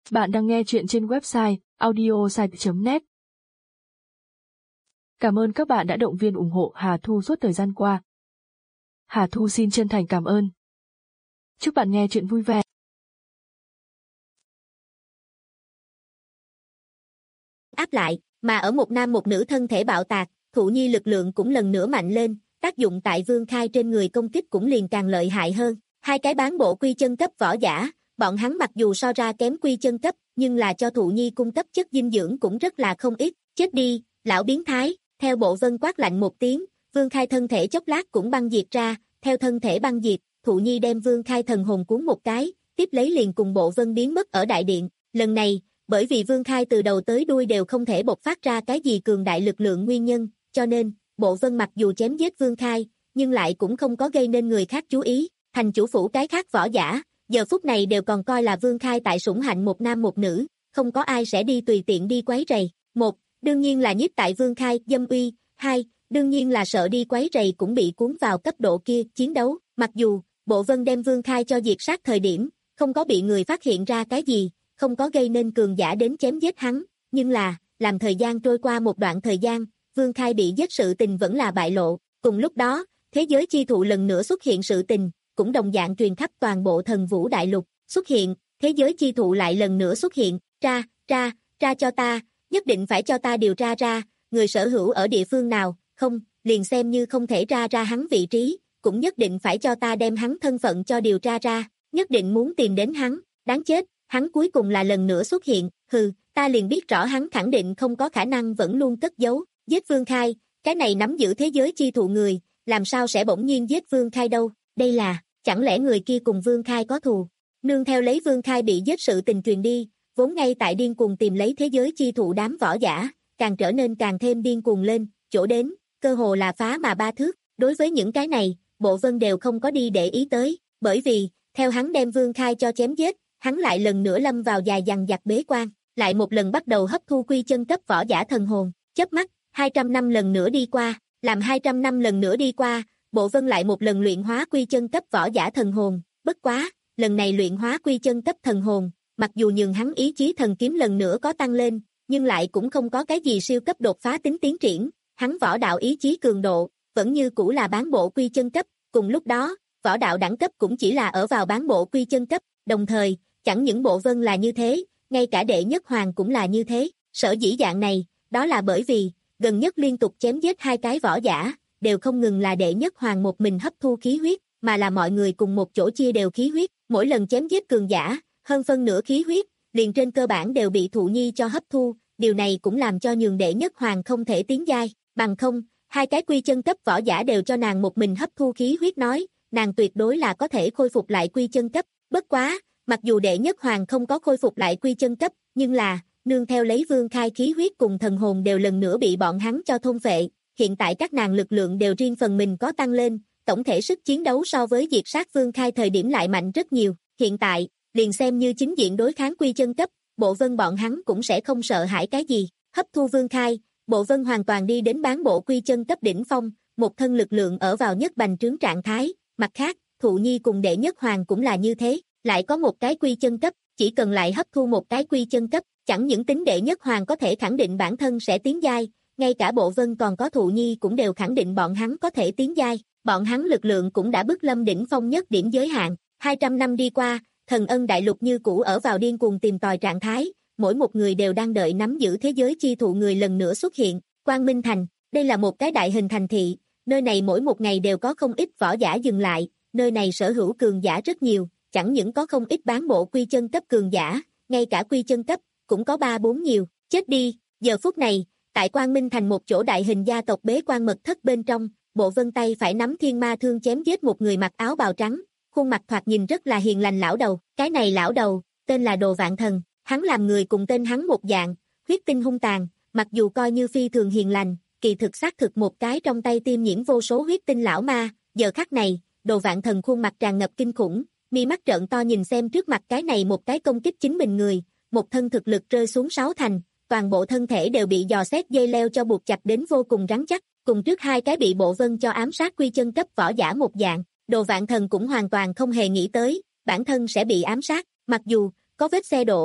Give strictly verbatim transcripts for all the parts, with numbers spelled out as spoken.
Bạn đang nghe chuyện trên website audiosite chấm net. Cảm ơn các bạn đã động viên ủng hộ Hà Thu suốt thời gian qua. Hà Thu xin chân thành cảm ơn. Chúc bạn nghe chuyện vui vẻ. Áp lại, mà ở một nam một nữ thân thể bạo tạc, Thụ Nhi lực lượng cũng lần nữa mạnh lên, tác dụng tại Vương Khai trên người công kích cũng liền càng lợi hại hơn. Hai cái bán bộ quy chân cấp võ giả, bọn hắn mặc dù so ra kém quy chân cấp, nhưng là cho Thụ Nhi cung cấp chất dinh dưỡng cũng rất là không ít. Chết đi, lão biến thái, theo Bộ Vân quát lạnh một tiếng, Vương Khai thân thể chốc lát cũng băng diệt ra, theo thân thể băng diệt, Thụ Nhi đem Vương Khai thần hồn cuốn một cái, tiếp lấy liền cùng Bộ Vân biến mất ở đại điện. Lần này, bởi vì Vương Khai từ đầu tới đuôi đều không thể bộc phát ra cái gì cường đại lực lượng nguyên nhân, cho nên, Bộ Vân mặc dù chém giết Vương Khai, nhưng lại cũng không có gây nên người khác chú ý. Thành chủ phủ cái khác võ giả, giờ phút này đều còn coi là Vương Khai tại sủng hạnh một nam một nữ, không có ai sẽ đi tùy tiện đi quấy rầy. Một, đương nhiên là nhiếp tại Vương Khai dâm uy. Hai, đương nhiên là sợ đi quấy rầy cũng bị cuốn vào cấp độ kia chiến đấu. Mặc dù, Bộ Vân đem Vương Khai cho diệt sát thời điểm, không có bị người phát hiện ra cái gì, không có gây nên cường giả đến chém giết hắn, nhưng là, làm thời gian trôi qua một đoạn thời gian, Vương Khai bị giết sự tình vẫn là bại lộ. Cùng lúc đó, thế giới chi thụ lần nữa xuất hiện sự tình, cũng đồng dạng truyền khắp toàn bộ thần vũ đại lục. Xuất hiện, thế giới chi thụ lại lần nữa xuất hiện, tra, tra, tra cho ta, nhất định phải cho ta điều tra ra, người sở hữu ở địa phương nào, không, liền xem như không thể tra ra hắn vị trí, cũng nhất định phải cho ta đem hắn thân phận cho điều tra ra, nhất định muốn tìm đến hắn, đáng chết, hắn cuối cùng là lần nữa xuất hiện, hừ, ta liền biết rõ hắn khẳng định không có khả năng vẫn luôn cất giấu, giết Vương Khai, cái này nắm giữ thế giới chi thụ người, làm sao sẽ bỗng nhiên giết Vương Khai đâu, đây là, chẳng lẽ người kia cùng Vương Khai có thù? Nương theo lấy Vương Khai bị giết sự tình truyền đi, vốn ngay tại điên cuồng tìm lấy thế giới chi thụ đám võ giả, càng trở nên càng thêm điên cuồng lên, chỗ đến, cơ hồ là phá mà ba thước. Đối với những cái này, Bộ Vân đều không có đi để ý tới, bởi vì, theo hắn đem Vương Khai cho chém giết, hắn lại lần nữa lâm vào dài dằng dặc bế quan, lại một lần bắt đầu hấp thu quy chân cấp võ giả thần hồn, chớp mắt, hai trăm năm lần nữa đi qua, làm hai trăm năm lần nữa đi qua, Bộ Vân lại một lần luyện hóa quy chân cấp võ giả thần hồn, bất quá, lần này luyện hóa quy chân cấp thần hồn, mặc dù nhường hắn ý chí thần kiếm lần nữa có tăng lên, nhưng lại cũng không có cái gì siêu cấp đột phá tính tiến triển, hắn võ đạo ý chí cường độ, vẫn như cũ là bán bộ quy chân cấp, cùng lúc đó, võ đạo đẳng cấp cũng chỉ là ở vào bán bộ quy chân cấp, đồng thời, chẳng những Bộ Vân là như thế, ngay cả đệ nhất hoàng cũng là như thế, sở dĩ dạng này, đó là bởi vì, gần nhất liên tục chém giết hai cái võ giả, đều không ngừng là đệ nhất hoàng một mình hấp thu khí huyết, mà là mọi người cùng một chỗ chia đều khí huyết, mỗi lần chém giết cường giả, hơn phân nửa khí huyết, liền trên cơ bản đều bị Thụ Nhi cho hấp thu, điều này cũng làm cho nhường đệ nhất hoàng không thể tiến giai, bằng không, hai cái quy chân cấp võ giả đều cho nàng một mình hấp thu khí huyết nói, nàng tuyệt đối là có thể khôi phục lại quy chân cấp, bất quá, mặc dù đệ nhất hoàng không có khôi phục lại quy chân cấp, nhưng là, nương theo lấy Vương Khai khí huyết cùng thần hồn đều lần nữa bị bọn hắn cho thôn phệ, hiện tại các nàng lực lượng đều riêng phần mình có tăng lên, tổng thể sức chiến đấu so với diệt sát Vương Khai thời điểm lại mạnh rất nhiều, hiện tại, liền xem như chính diện đối kháng quy chân cấp, Bộ Vân bọn hắn cũng sẽ không sợ hãi cái gì, hấp thu Vương Khai, Bộ Vân hoàn toàn đi đến bán bộ quy chân cấp đỉnh phong, một thân lực lượng ở vào nhất bành trướng trạng thái, mặt khác, Thụ Nhi cùng đệ nhất hoàng cũng là như thế, lại có một cái quy chân cấp, chỉ cần lại hấp thu một cái quy chân cấp, chẳng những tính đệ nhất hoàng có thể khẳng định bản thân sẽ tiến giai, ngay cả Bộ Vân còn có Thụ Nhi cũng đều khẳng định bọn hắn có thể tiến giai, bọn hắn lực lượng cũng đã bước lâm đỉnh phong nhất điểm giới hạn, hai trăm năm đi qua, Thần Ân đại lục như cũ ở vào điên cuồng tìm tòi trạng thái, mỗi một người đều đang đợi nắm giữ thế giới chi thụ người lần nữa xuất hiện, Quang Minh Thành, đây là một cái đại hình thành thị, nơi này mỗi một ngày đều có không ít võ giả dừng lại, nơi này sở hữu cường giả rất nhiều, chẳng những có không ít bán bộ quy chân cấp cường giả, ngay cả quy chân cấp, cũng có ba bốn nhiều, chết đi, giờ phút này, tại Quang Minh Thành một chỗ đại hình gia tộc bế quan mật thất bên trong, Bộ Vân tay phải nắm thiên ma thương chém giết một người mặc áo bào trắng, khuôn mặt thoạt nhìn rất là hiền lành lão đầu, cái này lão đầu, tên là Đồ Vạn Thần, hắn làm người cùng tên hắn một dạng, huyết tinh hung tàn, mặc dù coi như phi thường hiền lành, kỳ thực xác thực một cái trong tay tiêm nhiễm vô số huyết tinh lão ma, giờ khắc này, Đồ Vạn Thần khuôn mặt tràn ngập kinh khủng, mi mắt trợn to nhìn xem trước mặt cái này một cái công kích chính mình người, một thân thực lực rơi xuống sáu thành, toàn bộ thân thể đều bị dò xét dây leo cho buộc chặt đến vô cùng rắn chắc, cùng trước hai cái bị Bộ Vân cho ám sát quy chân cấp võ giả một dạng, Đồ Vạn Thần cũng hoàn toàn không hề nghĩ tới, bản thân sẽ bị ám sát, mặc dù có vết xe đổ,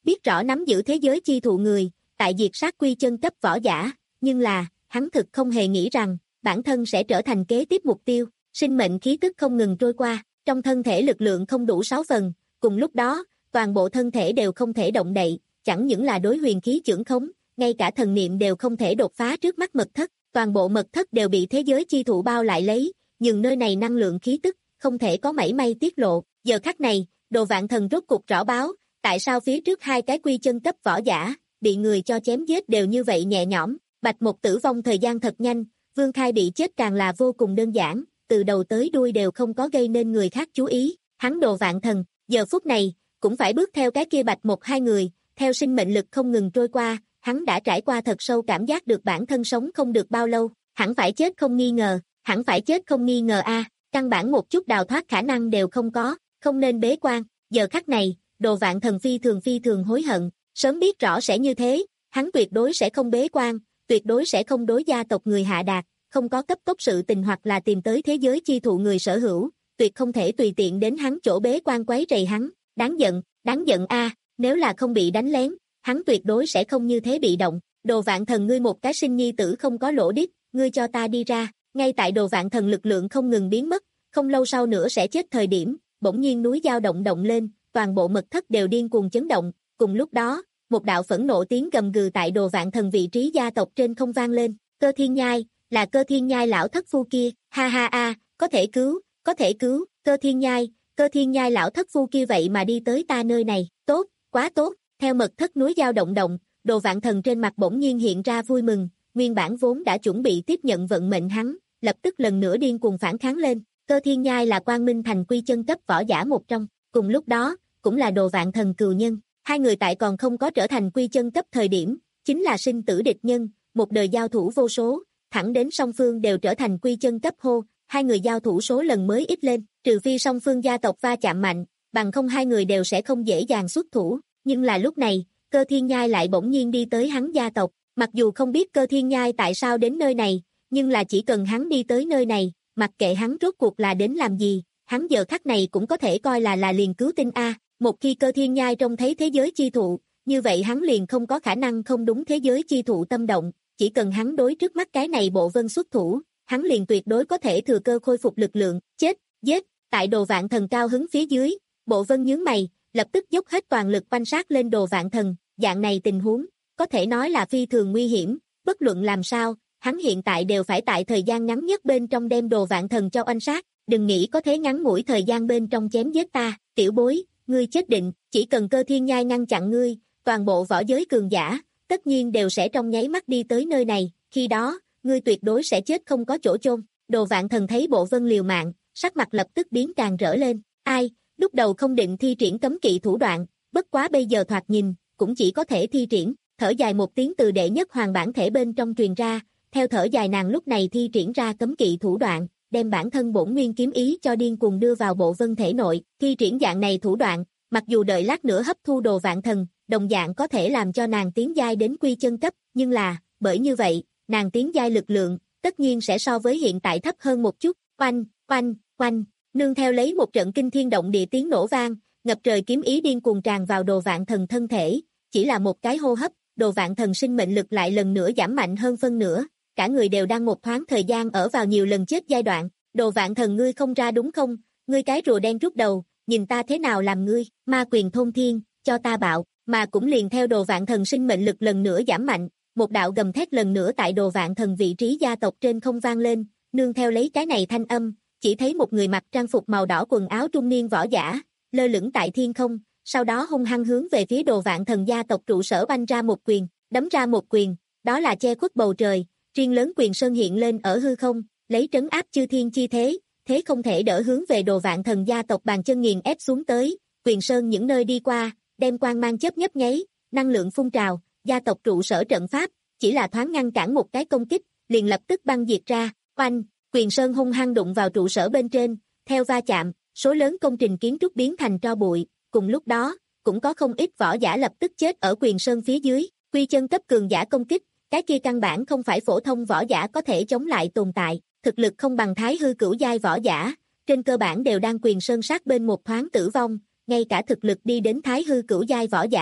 biết rõ nắm giữ thế giới chi thụ người, tại diệt sát quy chân cấp võ giả, nhưng là, hắn thực không hề nghĩ rằng, bản thân sẽ trở thành kế tiếp mục tiêu, sinh mệnh khí tức không ngừng trôi qua, trong thân thể lực lượng không đủ sáu phần, cùng lúc đó, toàn bộ thân thể đều không thể động đậy, chẳng những là đối huyền khí chưởng khống, ngay cả thần niệm đều không thể đột phá trước mắt mật thất, toàn bộ mật thất đều bị thế giới chi thụ bao lại lấy, nhưng nơi này năng lượng khí tức, không thể có mảy may tiết lộ, giờ khắc này, Đồ Vạn Thần rốt cục rõ báo, tại sao phía trước hai cái quy chân cấp võ giả, bị người cho chém giết đều như vậy nhẹ nhõm, Bạch Mộc tử vong thời gian thật nhanh, Vương Khai bị chết càng là vô cùng đơn giản, từ đầu tới đuôi đều không có gây nên người khác chú ý, hắn Đồ Vạn Thần, giờ phút này, cũng phải bước theo cái kia Bạch Mộc hai người, theo sinh mệnh lực không ngừng trôi qua, hắn đã trải qua thật sâu cảm giác được bản thân sống không được bao lâu, hẳn phải chết không nghi ngờ, hẳn phải chết không nghi ngờ a, căn bản một chút đào thoát khả năng đều không có, không nên bế quan, giờ khắc này, Đồ Vạn Thần phi thường phi thường hối hận, sớm biết rõ sẽ như thế, hắn tuyệt đối sẽ không bế quan, tuyệt đối sẽ không đối gia tộc người hạ đạt, không có cấp tốc sự tình hoặc là tìm tới thế giới chi thụ người sở hữu, tuyệt không thể tùy tiện đến hắn chỗ bế quan quấy rầy hắn, đáng giận, đáng giận a, nếu là không bị đánh lén, hắn tuyệt đối sẽ không như thế bị động, Đồ Vạn Thần ngươi một cái sinh nhi tử không có lỗ điếc, ngươi cho ta đi ra, ngay tại Đồ Vạn Thần lực lượng không ngừng biến mất, không lâu sau nữa sẽ chết thời điểm, bỗng nhiên núi dao động động lên, toàn bộ mật thất đều điên cuồng chấn động, cùng lúc đó, một đạo phẫn nộ tiếng gầm gừ tại Đồ Vạn Thần vị trí gia tộc trên không vang lên, Cơ Thiên Nhai, là Cơ Thiên Nhai lão thất phu kia, ha ha a, có thể cứu, có thể cứu, Cơ Thiên Nhai, Cơ Thiên Nhai lão thất phu kia vậy mà đi tới ta nơi này, tốt, quá tốt, theo mật thất núi dao động động, Đồ Vạn Thần trên mặt bỗng nhiên hiện ra vui mừng, nguyên bản vốn đã chuẩn bị tiếp nhận vận mệnh hắn, lập tức lần nữa điên cuồng phản kháng lên, Cơ Thiên Nhai là Quang Minh Thành quy chân cấp võ giả một trong, cùng lúc đó, cũng là Đồ Vạn Thần cừu nhân, hai người tại còn không có trở thành quy chân cấp thời điểm, chính là sinh tử địch nhân, một đời giao thủ vô số, thẳng đến song phương đều trở thành quy chân cấp hô, hai người giao thủ số lần mới ít lên, trừ phi song phương gia tộc va chạm mạnh, bằng không hai người đều sẽ không dễ dàng xuất thủ, nhưng là lúc này, Cơ Thiên Nhai lại bỗng nhiên đi tới hắn gia tộc, mặc dù không biết Cơ Thiên Nhai tại sao đến nơi này, nhưng là chỉ cần hắn đi tới nơi này, mặc kệ hắn rốt cuộc là đến làm gì, hắn giờ khắc này cũng có thể coi là là liền cứu tinh a. Một khi Cơ Thiên Nhai trông thấy thế giới chi thụ, như vậy hắn liền không có khả năng không đúng thế giới chi thụ tâm động, chỉ cần hắn đối trước mắt cái này Bộ Vân xuất thủ, hắn liền tuyệt đối có thể thừa cơ khôi phục lực lượng, chết, giết, tại Đồ Vạn Thần cao hứng phía dưới, Bộ Vân nhướng mày, lập tức dốc hết toàn lực quan sát lên Đồ Vạn Thần, dạng này tình huống, có thể nói là phi thường nguy hiểm, bất luận làm sao, hắn hiện tại đều phải tại thời gian ngắn nhất bên trong đem Đồ Vạn Thần cho oanh sát, đừng nghĩ có thế ngắn ngủi thời gian bên trong chém giết ta, tiểu bối, ngươi chết định, chỉ cần Cơ Thiên Nhai ngăn chặn ngươi, toàn bộ võ giới cường giả, tất nhiên đều sẽ trong nháy mắt đi tới nơi này, khi đó, ngươi tuyệt đối sẽ chết không có chỗ chôn. Đồ Vạn Thần thấy Bộ Vân liều mạng, sắc mặt lập tức biến càng rỡ lên, ai, lúc đầu không định thi triển cấm kỵ thủ đoạn, bất quá bây giờ thoạt nhìn, cũng chỉ có thể thi triển, thở dài một tiếng từ đệ nhất hoàng bản thể bên trong truyền ra, theo thở dài nàng lúc này thi triển ra cấm kỵ thủ đoạn, đem bản thân bổn nguyên kiếm ý cho điên cuồng đưa vào Bộ Vân thể nội, thi triển dạng này thủ đoạn, mặc dù đợi lát nữa hấp thu Đồ Vạn Thần, đồng dạng có thể làm cho nàng tiến giai đến quy chân cấp, nhưng là, bởi như vậy, nàng tiến giai lực lượng, tất nhiên sẽ so với hiện tại thấp hơn một chút, oanh, oanh, oanh, nương theo lấy một trận kinh thiên động địa tiếng nổ vang, ngập trời kiếm ý điên cuồng tràn vào Đồ Vạn Thần thân thể, chỉ là một cái hô hấp, Đồ Vạn Thần sinh mệnh lực lại lần nữa giảm mạnh hơn phân nửa, cả người đều đang một thoáng thời gian ở vào nhiều lần chết giai đoạn, Đồ Vạn Thần ngươi không ra đúng không, ngươi cái rùa đen rút đầu, nhìn ta thế nào làm ngươi, ma quyền thôn thiên, cho ta bạo, mà cũng liền theo Đồ Vạn Thần sinh mệnh lực lần nữa giảm mạnh, một đạo gầm thét lần nữa tại Đồ Vạn Thần vị trí gia tộc trên không vang lên, nương theo lấy cái này thanh âm, chỉ thấy một người mặc trang phục màu đỏ quần áo trung niên võ giả, lơ lửng tại thiên không, sau đó hung hăng hướng về phía Đồ Vạn Thần gia tộc trụ sở banh ra một quyền, đấm ra một quyền, đó là che khuất bầu trời, riêng lớn quyền sơn hiện lên ở hư không, lấy trấn áp chư thiên chi thế, thế không thể đỡ hướng về Đồ Vạn Thần gia tộc bàn chân nghiền ép xuống tới, quyền sơn những nơi đi qua, đem quang mang chớp nhấp nháy, năng lượng phun trào, gia tộc trụ sở trận pháp, chỉ là thoáng ngăn cản một cái công kích, liền lập tức băng diệt ra, oanh, quyền sơn hung hăng đụng vào trụ sở bên trên, theo va chạm, số lớn công trình kiến trúc biến thành tro bụi, cùng lúc đó, cũng có không ít võ giả lập tức chết ở quyền sơn phía dưới, quy chân cấp cường giả công kích, cái kia căn bản không phải phổ thông võ giả có thể chống lại tồn tại, thực lực không bằng thái hư cửu giai võ giả, trên cơ bản đều đang quyền sơn sát bên một thoáng tử vong, ngay cả thực lực đi đến thái hư cửu giai võ giả,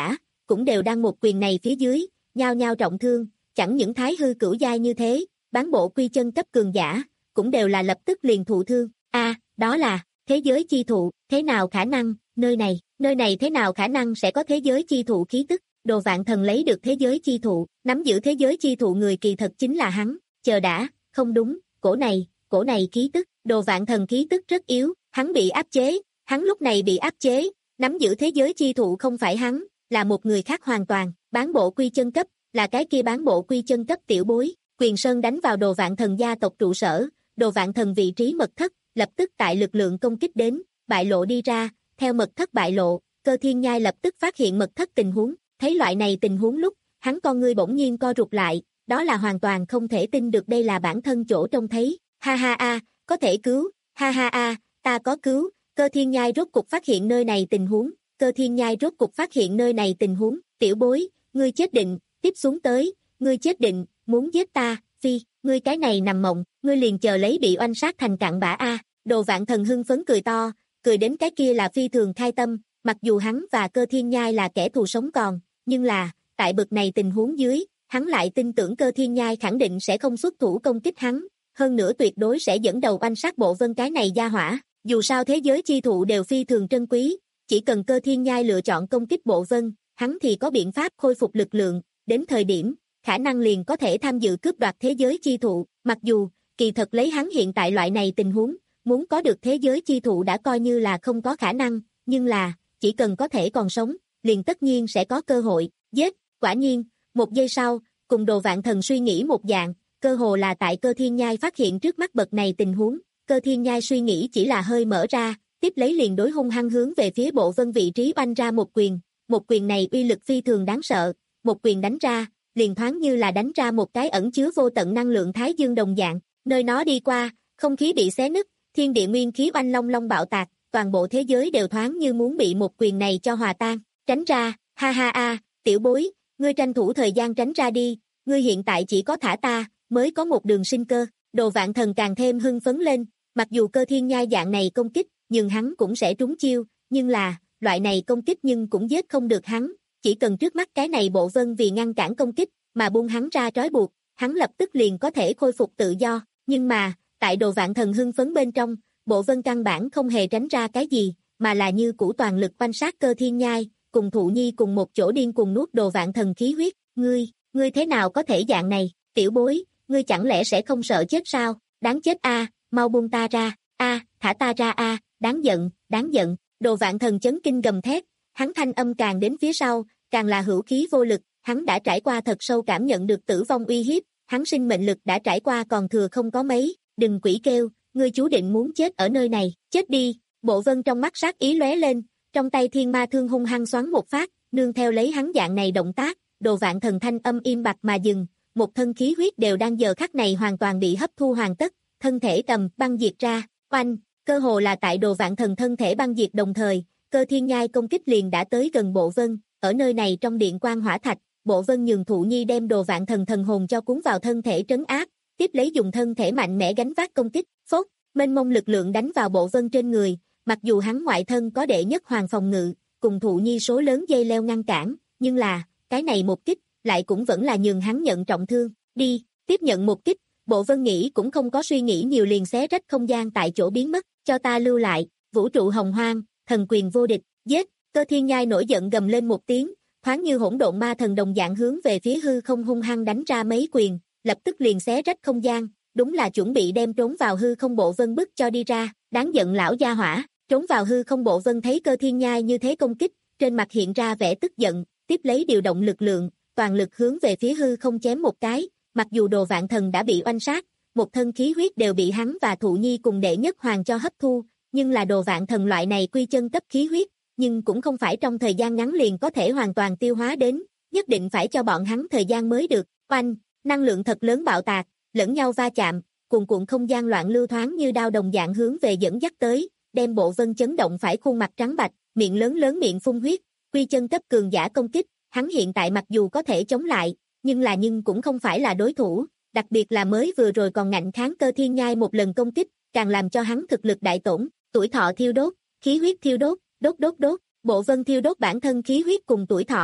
cũng đều đang một quyền này phía dưới, nhao nhao trọng thương, chẳng những thái hư cửu giai như thế, bán bộ quy chân cấp cường giả, cũng đều là lập tức liền thụ thương. A, đó là thế giới chi thụ, thế nào khả năng, nơi này, nơi này thế nào khả năng sẽ có thế giới chi thụ khí tức, Đồ Vạn Thần lấy được thế giới chi thụ, nắm giữ thế giới chi thụ người kỳ thật chính là hắn, chờ đã, không đúng, cổ này, cổ này khí tức, Đồ Vạn Thần khí tức rất yếu, hắn bị áp chế, hắn lúc này bị áp chế, nắm giữ thế giới chi thụ không phải hắn, là một người khác hoàn toàn, bán bộ quy chân cấp, là cái kia bán bộ quy chân cấp tiểu bối, Quyền Sơn đánh vào Đồ Vạn Thần gia tộc trụ sở, Đồ Vạn Thần vị trí mật thất, lập tức tại lực lượng công kích đến, bại lộ đi ra, theo mật thất bại lộ, Cơ Thiên Nhai lập tức phát hiện mật thất tình huống, thấy loại này tình huống lúc, hắn con ngươi bỗng nhiên co rụt lại, đó là hoàn toàn không thể tin được đây là bản thân chỗ trông thấy, ha ha a, có thể cứu, ha ha a, ta có cứu, Cơ Thiên Nhai rốt cục phát hiện nơi này tình huống, Cơ Thiên Nhai rốt cục phát hiện nơi này tình huống, tiểu bối, ngươi chết định, tiếp xuống tới, ngươi chết định, muốn giết ta, phi, ngươi cái này nằm mộng, ngươi liền chờ lấy bị oanh sát thành cặn bã a. Đồ Vạn Thần hưng phấn cười to, cười đến cái kia là phi thường khai tâm, mặc dù hắn và Cơ Thiên Nhai là kẻ thù sống còn, nhưng là, tại bực này tình huống dưới, hắn lại tin tưởng Cơ Thiên Nhai khẳng định sẽ không xuất thủ công kích hắn, hơn nữa tuyệt đối sẽ dẫn đầu oanh sát Bộ Vân cái này gia hỏa, dù sao thế giới chi thụ đều phi thường trân quý, chỉ cần Cơ Thiên Nhai lựa chọn công kích Bộ Vân, hắn thì có biện pháp khôi phục lực lượng, đến thời điểm, khả năng liền có thể tham dự cướp đoạt thế giới chi thụ, mặc dù, kỳ thật lấy hắn hiện tại loại này tình huống, muốn có được thế giới chi thụ đã coi như là không có khả năng, nhưng là, chỉ cần có thể còn sống, liền tất nhiên sẽ có cơ hội, giết, quả nhiên, một giây sau, cùng Đồ Vạn Thần suy nghĩ một dạng, cơ hồ là tại Cơ Thiên Nhai phát hiện trước mắt bậc này tình huống, Cơ Thiên Nhai suy nghĩ chỉ là hơi mở ra, tiếp lấy liền đối hung hăng hướng về phía Bộ Vân vị trí oanh ra một quyền, một quyền này uy lực phi thường đáng sợ, một quyền đánh ra, liền thoáng như là đánh ra một cái ẩn chứa vô tận năng lượng thái dương đồng dạng, nơi nó đi qua, không khí bị xé nứt, thiên địa nguyên khí oanh long long bạo tạc, toàn bộ thế giới đều thoáng như muốn bị một quyền này cho hòa tan, tránh ra, ha ha a, tiểu bối, ngươi tranh thủ thời gian tránh ra đi, ngươi hiện tại chỉ có thả ta, mới có một đường sinh cơ, Đồ Vạn Thần càng thêm hưng phấn lên, mặc dù Cơ Thiên Nhai dạng này công kích, nhưng hắn cũng sẽ trúng chiêu, nhưng là, loại này công kích nhưng cũng giết không được hắn, chỉ cần trước mắt cái này Bộ Vân vì ngăn cản công kích, mà buông hắn ra trói buộc, hắn lập tức liền có thể khôi phục tự do, nhưng mà, tại Đồ Vạn Thần hưng phấn bên trong, Bộ Vân căn bản không hề tránh ra cái gì, mà là như cũ toàn lực quanh sát Cơ Thiên Nhai, cùng Thụ Nhi cùng một chỗ điên cùng nuốt Đồ Vạn Thần khí huyết, ngươi, ngươi thế nào có thể dạng này, tiểu bối, ngươi chẳng lẽ sẽ không sợ chết sao, đáng chết a, mau buông ta ra, a, thả ta ra a, đáng giận, đáng giận, Đồ Vạn Thần chấn kinh gầm thét, hắn thanh âm càng đến phía sau, càng là hữu khí vô lực, hắn đã trải qua thật sâu cảm nhận được tử vong uy hiếp, hắn sinh mệnh lực đã trải qua còn thừa không có mấy, đừng quỷ kêu, ngươi chú định muốn chết ở nơi này, chết đi, Bộ Vân trong mắt sát ý lóe lên, trong tay thiên ma thương hung hăng xoắn một phát, nương theo lấy hắn dạng này động tác, Đồ Vạn Thần thanh âm im bặt mà dừng, một thân khí huyết đều đang giờ khắc này hoàn toàn bị hấp thu hoàn tất, thân thể tầm băng diệt ra, oanh, cơ hồ là tại Đồ Vạn Thần thân thể băng diệt đồng thời, Cơ Thiên Nhai công kích liền đã tới gần Bộ Vân, ở nơi này trong điện quan hỏa thạch, Bộ Vân nhường Thụ Nhi đem Đồ Vạn Thần thần hồn cho cuốn vào thân thể trấn áp, tiếp lấy dùng thân thể mạnh mẽ gánh vác công kích, phốt, mênh mông lực lượng đánh vào Bộ Vân trên người, mặc dù hắn ngoại thân có đệ nhất hoàng phòng ngự, cùng Thụ Nhi số lớn dây leo ngăn cản, nhưng là, cái này một kích, lại cũng vẫn là nhường hắn nhận trọng thương, đi, tiếp nhận một kích, Bộ Vân nghĩ cũng không có suy nghĩ nhiều liền xé rách không gian tại chỗ biến mất, cho ta lưu lại, vũ trụ hồng hoang, thần quyền vô địch, giết, Cơ Thiên Nhai nổi giận gầm lên một tiếng, thoáng như hỗn độn ma thần đồng dạng hướng về phía hư không hung hăng đánh ra mấy quyền, lập tức liền xé rách không gian, đúng là chuẩn bị đem trốn vào hư không Bộ Vân bức cho đi ra, đáng giận lão gia hỏa, trốn vào hư không Bộ Vân thấy Cơ Thiên Nhai như thế công kích, trên mặt hiện ra vẻ tức giận, tiếp lấy điều động lực lượng, toàn lực hướng về phía hư không chém một cái, mặc dù Đồ Vạn Thần đã bị oanh sát, một thân khí huyết đều bị hắn và Thụ Nhi cùng đệ nhất hoàng cho hấp thu, nhưng là Đồ Vạn Thần loại này quy chân cấp khí huyết, nhưng cũng không phải trong thời gian ngắn liền có thể hoàn toàn tiêu hóa đến, nhất định phải cho bọn hắn thời gian mới được, oanh, năng lượng thật lớn bạo tạc, lẫn nhau va chạm, cuồn cuộn không gian loạn lưu thoáng như đao đồng dạng hướng về dẫn dắt tới, đem Bộ Vân chấn động phải khuôn mặt trắng bạch, miệng lớn lớn miệng phun huyết, quy chân cấp cường giả công kích, hắn hiện tại mặc dù có thể chống lại, nhưng là nhưng cũng không phải là đối thủ, đặc biệt là mới vừa rồi còn ngạnh kháng Cơ Thiên Nhai một lần công kích, càng làm cho hắn thực lực đại tổn, tuổi thọ thiêu đốt, khí huyết thiêu đốt, đốt đốt đốt, Bộ Vân thiêu đốt bản thân khí huyết cùng tuổi thọ,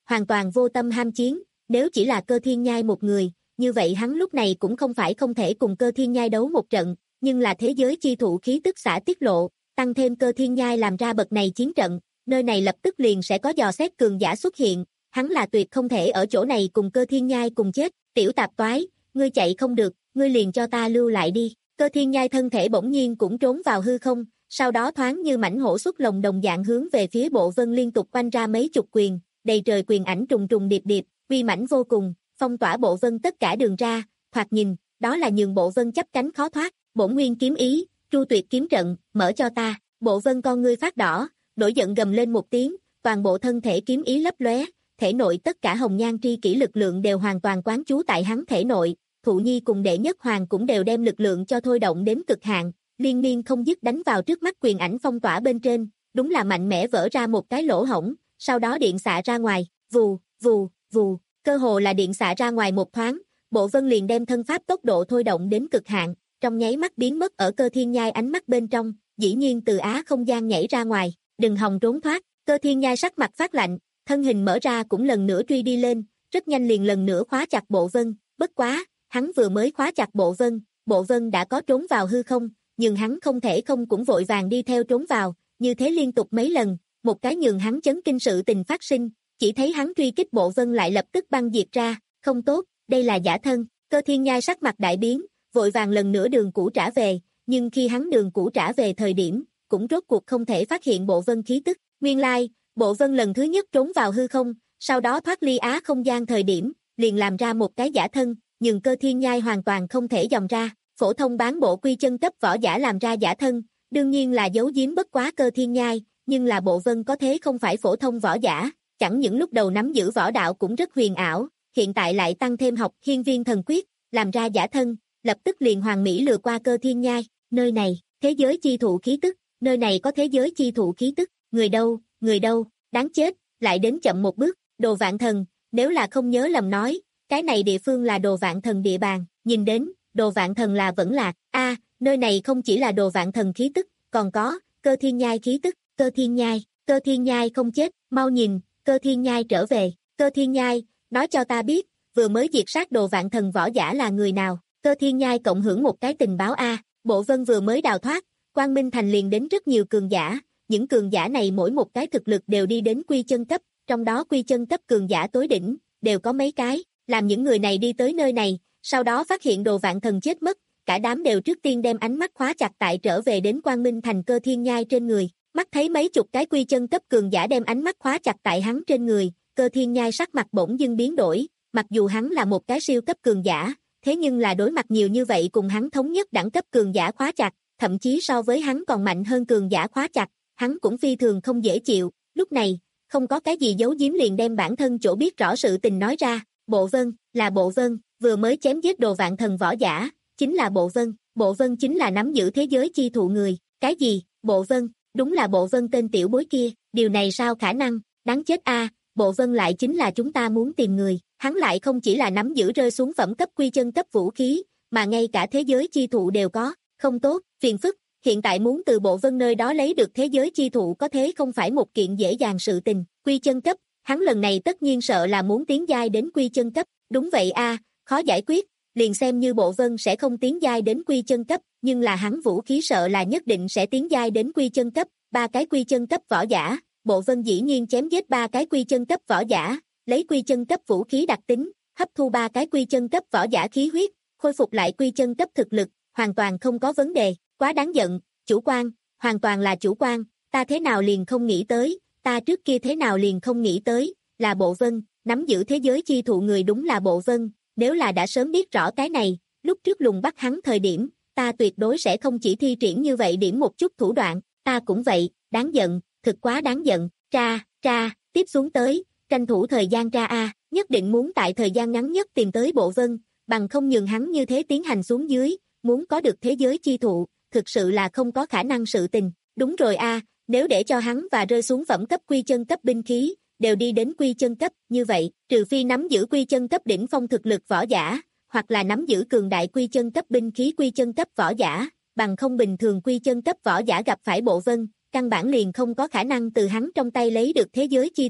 hoàn toàn vô tâm ham chiến, nếu chỉ là Cơ Thiên Nhai một người, như vậy hắn lúc này cũng không phải không thể cùng Cơ Thiên Nhai đấu một trận, nhưng là thế giới chi thụ khí tức xả tiết lộ, tăng thêm Cơ Thiên Nhai làm ra bậc này chiến trận, nơi này lập tức liền sẽ có dò xét cường giả xuất hiện, hắn là tuyệt không thể ở chỗ này cùng Cơ Thiên Nhai cùng chết, tiểu tạp toái, ngươi chạy không được, ngươi liền cho ta lưu lại đi. Cơ Thiên Nhai thân thể bỗng nhiên cũng trốn vào hư không, sau đó thoáng như mảnh hổ xuất lồng đồng dạng hướng về phía Bộ Vân liên tục quanh ra mấy chục quyền, đầy trời quyền ảnh trùng trùng điệp điệp, uy mãnh vô cùng, phong tỏa Bộ Vân tất cả đường ra, thoạt nhìn, đó là nhường Bộ Vân chấp cánh khó thoát, bổn nguyên kiếm ý, Tru Tuyệt kiếm trận, mở cho ta. Bộ Vân con ngươi phát đỏ, nổi giận gầm lên một tiếng, toàn bộ thân thể kiếm ý lấp lóe, thể nội tất cả hồng nhan tri kỷ lực lượng đều hoàn toàn quán trú tại hắn thể nội, Thụ Nhi cùng Đệ Nhất Hoàng cũng đều đem lực lượng cho thôi động đến cực hạn, liên miên không dứt đánh vào trước mắt quyền ảnh phong tỏa bên trên, đúng là mạnh mẽ vỡ ra một cái lỗ hổng, sau đó điện xạ ra ngoài, vù, vù, vù, cơ hồ là điện xạ ra ngoài một thoáng, Bộ Vân liền đem thân pháp tốc độ thôi động đến cực hạn, trong nháy mắt biến mất ở Cơ Thiên Nhai ánh mắt bên trong, dĩ nhiên từ á không gian nhảy ra ngoài, đừng hòng trốn thoát. Cơ Thiên Nhai sắc mặt phát lạnh, thân hình mở ra cũng lần nữa truy đi lên, rất nhanh liền lần nữa khóa chặt Bộ Vân, bất quá, hắn vừa mới khóa chặt Bộ Vân, Bộ Vân đã có trốn vào hư không, nhưng hắn không thể không cũng vội vàng đi theo trốn vào, như thế liên tục mấy lần, một cái nhường hắn chấn kinh sự tình phát sinh, chỉ thấy hắn truy kích Bộ Vân lại lập tức băng diệt ra, không tốt, đây là giả thân. Cơ Thiên Nhai sắc mặt đại biến, vội vàng lần nữa đường cũ trả về, nhưng khi hắn đường cũ trả về thời điểm, cũng rốt cuộc không thể phát hiện Bộ Vân khí tức. Nguyên lai, Bộ Vân lần thứ nhất trốn vào hư không, sau đó thoát ly á không gian thời điểm, liền làm ra một cái giả thân, nhưng Cơ Thiên Nhai hoàn toàn không thể dòm ra. Phổ thông bán bộ quy chân cấp võ giả làm ra giả thân, đương nhiên là giấu giếm bất quá Cơ Thiên Nhai, nhưng là Bộ Vân có thế không phải phổ thông võ giả, chẳng những lúc đầu nắm giữ võ đạo cũng rất huyền ảo, hiện tại lại tăng thêm học Hiên Viên Thần Quyết, làm ra giả thân, lập tức liền hoàn mỹ lừa qua Cơ Thiên Nhai. Nơi này, thế giới chi thụ khí tức, nơi này có thế giới chi thụ khí tức, người đâu, người đâu, đáng chết, lại đến chậm một bước, Đồ Vạn Thần, nếu là không nhớ lầm nói, cái này địa phương là Đồ Vạn Thần địa bàn, nhìn đến, Đồ Vạn Thần là vẫn lạc, a, à, nơi này không chỉ là Đồ Vạn Thần khí tức, còn có, Cơ Thiên Nhai khí tức, Cơ Thiên Nhai, Cơ Thiên Nhai không chết, mau nhìn, Cơ Thiên Nhai trở về, Cơ Thiên Nhai, nói cho ta biết, vừa mới diệt sát Đồ Vạn Thần võ giả là người nào, Cơ Thiên Nhai cộng hưởng một cái tình báo a, à, Bộ Vân vừa mới đào thoát, Quang Minh Thành liền đến rất nhiều cường giả, những cường giả này mỗi một cái thực lực đều đi đến quy chân cấp, trong đó quy chân cấp cường giả tối đỉnh, đều có mấy cái, làm những người này đi tới nơi này, sau đó phát hiện Đồ Vạn Thần chết mất, cả đám đều trước tiên đem ánh mắt khóa chặt tại trở về đến Quang Minh Thành Cơ Thiên Nhai trên người, mắt thấy mấy chục cái quy chân cấp cường giả đem ánh mắt khóa chặt tại hắn trên người, Cơ Thiên Nhai sắc mặt bỗng dưng biến đổi, mặc dù hắn là một cái siêu cấp cường giả, thế nhưng là đối mặt nhiều như vậy cùng hắn thống nhất đẳng cấp cường giả khóa chặt, thậm chí so với hắn còn mạnh hơn cường giả khóa chặt, hắn cũng phi thường không dễ chịu, lúc này, không có cái gì giấu giếm liền đem bản thân chỗ biết rõ sự tình nói ra, Bộ Vân, là Bộ Vân, vừa mới chém giết Đồ Vạn Thần võ giả, chính là Bộ Vân, Bộ Vân chính là nắm giữ thế giới chi thụ người, cái gì, Bộ Vân, đúng là Bộ Vân tên tiểu bối kia, điều này sao khả năng, đáng chết a, à, Bộ Vân lại chính là chúng ta muốn tìm người, hắn lại không chỉ là nắm giữ rơi xuống phẩm cấp quy chân cấp vũ khí, mà ngay cả thế giới chi thụ đều có, không tốt, phiền phức, hiện tại muốn từ Bộ Vân nơi đó lấy được thế giới chi thụ có thế không phải một kiện dễ dàng sự tình, quy chân cấp, hắn lần này tất nhiên sợ là muốn tiến giai đến quy chân cấp, đúng vậy a, à, khó giải quyết, liền xem như Bộ Vân sẽ không tiến giai đến quy chân cấp, nhưng là hắn vũ khí sợ là nhất định sẽ tiến giai đến quy chân cấp, ba cái quy chân cấp võ giả, Bộ Vân dĩ nhiên chém giết ba cái quy chân cấp võ giả, lấy quy chân cấp vũ khí đặc tính, hấp thu ba cái quy chân cấp võ giả khí huyết, khôi phục lại quy chân cấp thực lực, hoàn toàn không có vấn đề, quá đáng giận, chủ quan, hoàn toàn là chủ quan, ta thế nào liền không nghĩ tới, ta trước kia thế nào liền không nghĩ tới, là Bộ Vân, nắm giữ thế giới chi thụ người đúng là Bộ Vân, nếu là đã sớm biết rõ cái này, lúc trước lùng bắt hắn thời điểm, ta tuyệt đối sẽ không chỉ thi triển như vậy điểm một chút thủ đoạn, ta cũng vậy, đáng giận, thực quá đáng giận, tra, tra, tiếp xuống tới, tranh thủ thời gian tra a, nhất định muốn tại thời gian ngắn nhất tìm tới Bộ Vân, bằng không nhường hắn như thế tiến hành xuống dưới, muốn có được thế giới chi thụ, thực sự là không có khả năng sự tình, đúng rồi a, nếu để cho hắn và rơi xuống phẩm cấp quy chân cấp binh khí, đều đi đến quy chân cấp, như vậy, trừ phi nắm giữ quy chân cấp đỉnh phong thực lực võ giả, hoặc là nắm giữ cường đại quy chân cấp binh khí quy chân cấp võ giả, bằng không bình thường quy chân cấp võ giả gặp phải Bộ Vân, căn bản liền không có khả năng từ hắn trong tay lấy được thế giới chi thụ,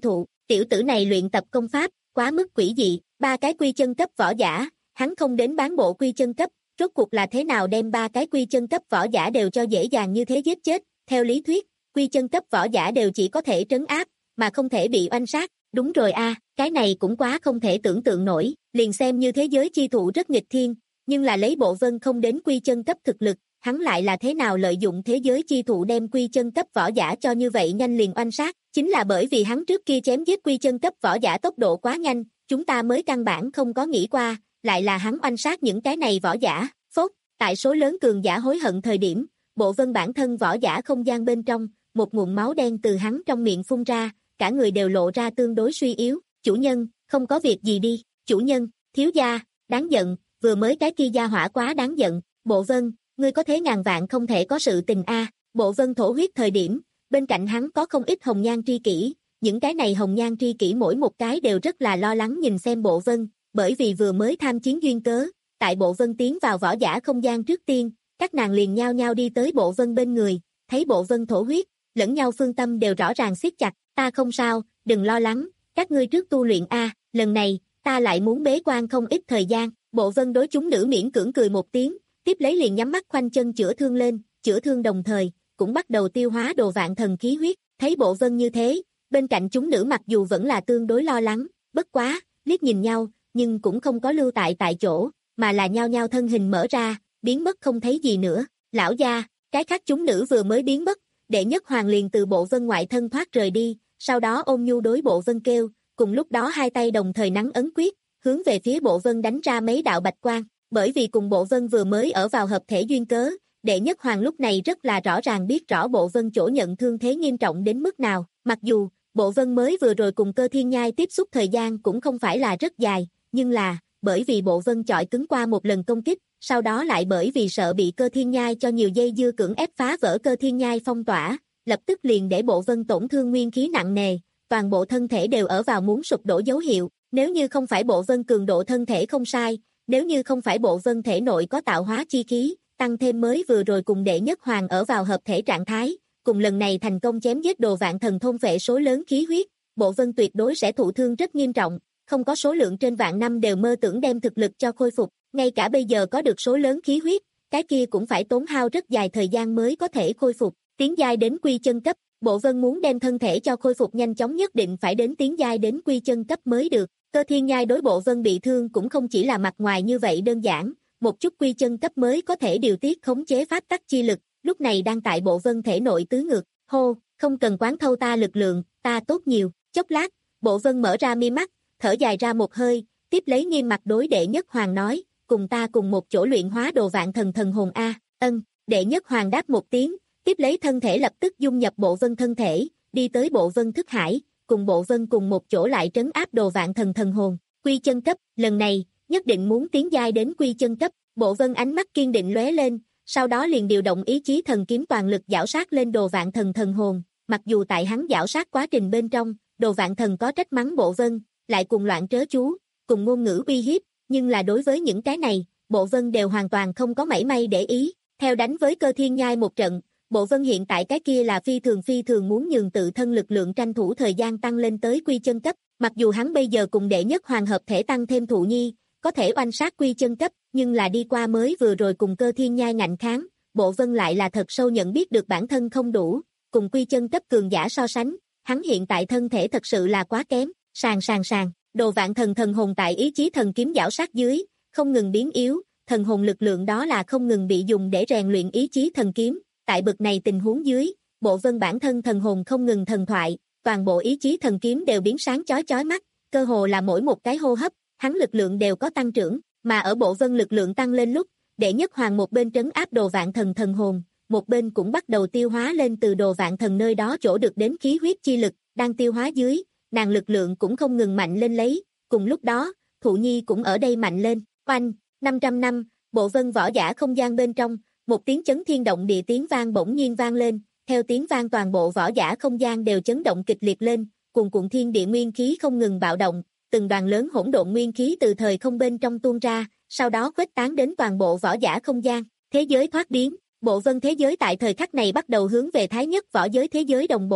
tiểu tử này luyện tập công pháp, quá mức quỷ dị, ba cái quy chân cấp võ giả, hắn không đến bán bộ quy chân cấp, rốt cuộc là thế nào đem ba cái quy chân cấp võ giả đều cho dễ dàng như thế giết chết, theo lý thuyết, quy chân cấp võ giả đều chỉ có thể trấn áp, mà không thể bị oanh sát, đúng rồi a, cái này cũng quá không thể tưởng tượng nổi, liền xem như thế giới chi thụ rất nghịch thiên, nhưng là lấy Bộ Vân không đến quy chân cấp thực lực, hắn lại là thế nào lợi dụng thế giới chi thụ đem quy chân cấp võ giả cho như vậy nhanh liền oanh sát, chính là bởi vì hắn trước kia chém giết quy chân cấp võ giả tốc độ quá nhanh, chúng ta mới căn bản không có nghĩ qua, lại là hắn oanh sát những cái này võ giả, phốt, tại số lớn cường giả hối hận thời điểm, Bộ Vân bản thân võ giả không gian bên trong, một nguồn máu đen từ hắn trong miệng phun ra, cả người đều lộ ra tương đối suy yếu, chủ nhân, không có việc gì đi, chủ nhân, thiếu gia, đáng giận, vừa mới cái kia gia hỏa quá đáng giận, Bộ Vân, ngươi có thế ngàn vạn không thể có sự tình a. Bộ Vân thổ huyết thời điểm, bên cạnh hắn có không ít hồng nhan tri kỷ, những cái này hồng nhan tri kỷ mỗi một cái đều rất là lo lắng nhìn xem Bộ Vân, bởi vì vừa mới tham chiến duyên cớ, tại Bộ Vân tiến vào võ giả không gian trước tiên, các nàng liền nhao nhao đi tới Bộ Vân bên người, thấy Bộ Vân thổ huyết, lẫn nhau phương tâm đều rõ ràng siết chặt, ta không sao, đừng lo lắng, các ngươi trước tu luyện a, lần này, ta lại muốn bế quan không ít thời gian, Bộ Vân đối chúng nữ miễn cưỡng cười một tiếng, tiếp lấy liền nhắm mắt khoanh chân chữa thương lên, chữa thương đồng thời, cũng bắt đầu tiêu hóa đồ vạn thần khí huyết, thấy Bộ Vân như thế, bên cạnh chúng nữ mặc dù vẫn là tương đối lo lắng, bất quá, liếc nhìn nhau, nhưng cũng không có lưu tại tại chỗ, mà là nhao nhao thân hình mở ra, biến mất không thấy gì nữa, lão gia, cái khác chúng nữ vừa mới biến mất, Đệ Nhất Hoàng liền từ Bộ Vân ngoại thân thoát rời đi, sau đó ôm nhu đối Bộ Vân kêu, cùng lúc đó hai tay đồng thời nắn ấn quyết, hướng về phía Bộ Vân đánh ra mấy đạo bạch quang, bởi vì cùng Bộ Vân vừa mới ở vào hợp thể duyên cớ, Đệ Nhất Hoàng lúc này rất là rõ ràng biết rõ Bộ Vân chỗ nhận thương thế nghiêm trọng đến mức nào, mặc dù, Bộ Vân mới vừa rồi cùng Cơ Thiên Nhai tiếp xúc thời gian cũng không phải là rất dài, nhưng là, bởi vì Bộ Vân chọi cứng qua một lần công kích, sau đó lại bởi vì sợ bị Cơ Thiên Nhai cho nhiều dây dưa cưỡng ép phá vỡ Cơ Thiên Nhai phong tỏa, lập tức liền để Bộ Vân tổn thương nguyên khí nặng nề, toàn bộ thân thể đều ở vào muốn sụp đổ dấu hiệu, nếu như không phải Bộ Vân cường độ thân thể không sai, nếu như không phải Bộ Vân thể nội có tạo hóa chi khí, tăng thêm mới vừa rồi cùng Đệ Nhất Hoàng ở vào hợp thể trạng thái, cùng lần này thành công chém giết đồ vạn thần thôn vệ số lớn khí huyết, Bộ Vân tuyệt đối sẽ thụ thương rất nghiêm trọng, không có số lượng trên vạn năm đều mơ tưởng đem thực lực cho khôi phục, ngay cả bây giờ có được số lớn khí huyết, cái kia cũng phải tốn hao rất dài thời gian mới có thể khôi phục, tiến giai đến quy chân cấp, Bộ Vân muốn đem thân thể cho khôi phục nhanh chóng nhất định phải đến tiến giai đến quy chân cấp mới được. Cơ Thiên Nhai đối Bộ Vân bị thương cũng không chỉ là mặt ngoài như vậy đơn giản, một chút quy chân cấp mới có thể điều tiết khống chế pháp tắc chi lực, lúc này đang tại Bộ Vân thể nội tứ ngược, hô, không cần quán thâu ta lực lượng, ta tốt nhiều, chốc lát, Bộ Vân mở ra mi mắt, thở dài ra một hơi, tiếp lấy nghiêm mặt đối Đệ Nhất Hoàng nói, cùng ta cùng một chỗ luyện hóa đồ vạn thần thần hồn a, ân, Đệ Nhất Hoàng đáp một tiếng, tiếp lấy thân thể lập tức dung nhập Bộ Vân thân thể, đi tới Bộ Vân thức hải, cùng Bộ Vân cùng một chỗ lại trấn áp đồ vạn thần thần hồn, quy chân cấp, lần này, nhất định muốn tiến giai đến quy chân cấp, Bộ Vân ánh mắt kiên định lóe lên, sau đó liền điều động ý chí thần kiếm toàn lực giảo sát lên đồ vạn thần thần hồn, mặc dù tại hắn giảo sát quá trình bên trong, đồ vạn thần có trách mắng Bộ Vân, lại cùng loạn trớ chú, cùng ngôn ngữ uy hiếp, nhưng là đối với những cái này, Bộ Vân đều hoàn toàn không có mảy may để ý, theo đánh với Cơ Thiên Nhai một trận, Bộ Vân hiện tại cái kia là phi thường phi thường muốn nhường tự thân lực lượng tranh thủ thời gian tăng lên tới quy chân cấp, mặc dù hắn bây giờ cùng Đệ Nhất Hoàng hợp thể tăng thêm thụ nhi, có thể oanh sát quy chân cấp, nhưng là đi qua mới vừa rồi cùng Cơ Thiên Nhai ngạnh kháng, Bộ Vân lại là thật sâu nhận biết được bản thân không đủ, cùng quy chân cấp cường giả so sánh, hắn hiện tại thân thể thật sự là quá kém, sàn sàn sàn, đồ vạn thần thần hồn tại ý chí thần kiếm giảo sát dưới, không ngừng biến yếu, thần hồn lực lượng đó là không ngừng bị dùng để rèn luyện ý chí thần kiếm, tại bực này tình huống dưới, Bộ Vân bản thân thần hồn không ngừng thần thoại, toàn bộ ý chí thần kiếm đều biến sáng chói chói mắt, cơ hồ là mỗi một cái hô hấp, hắn lực lượng đều có tăng trưởng, mà ở Bộ Vân lực lượng tăng lên lúc, Đệ Nhất Hoàng một bên trấn áp đồ vạn thần thần hồn, một bên cũng bắt đầu tiêu hóa lên từ đồ vạn thần nơi đó chỗ được đến khí huyết chi lực, đang tiêu hóa dưới, nàng lực lượng cũng không ngừng mạnh lên lấy, cùng lúc đó, Thụ Nhi cũng ở đây mạnh lên, oanh, năm trăm năm, Bộ Vân võ giả không gian bên trong, một tiếng chấn thiên động địa tiếng vang bỗng nhiên vang lên, theo tiếng vang toàn bộ võ giả không gian đều chấn động kịch liệt lên, cuồn cuộn thiên địa nguyên khí không ngừng bạo động, từng đoàn lớn hỗn độn nguyên khí từ thời không bên trong tuôn ra, sau đó khuếch tán đến toàn bộ võ giả không gian, thế giới thoát biến, Bộ Vân thế giới tại thời khắc này bắt đầu hướng về thái nhất võ giới thế giới đồng bộ,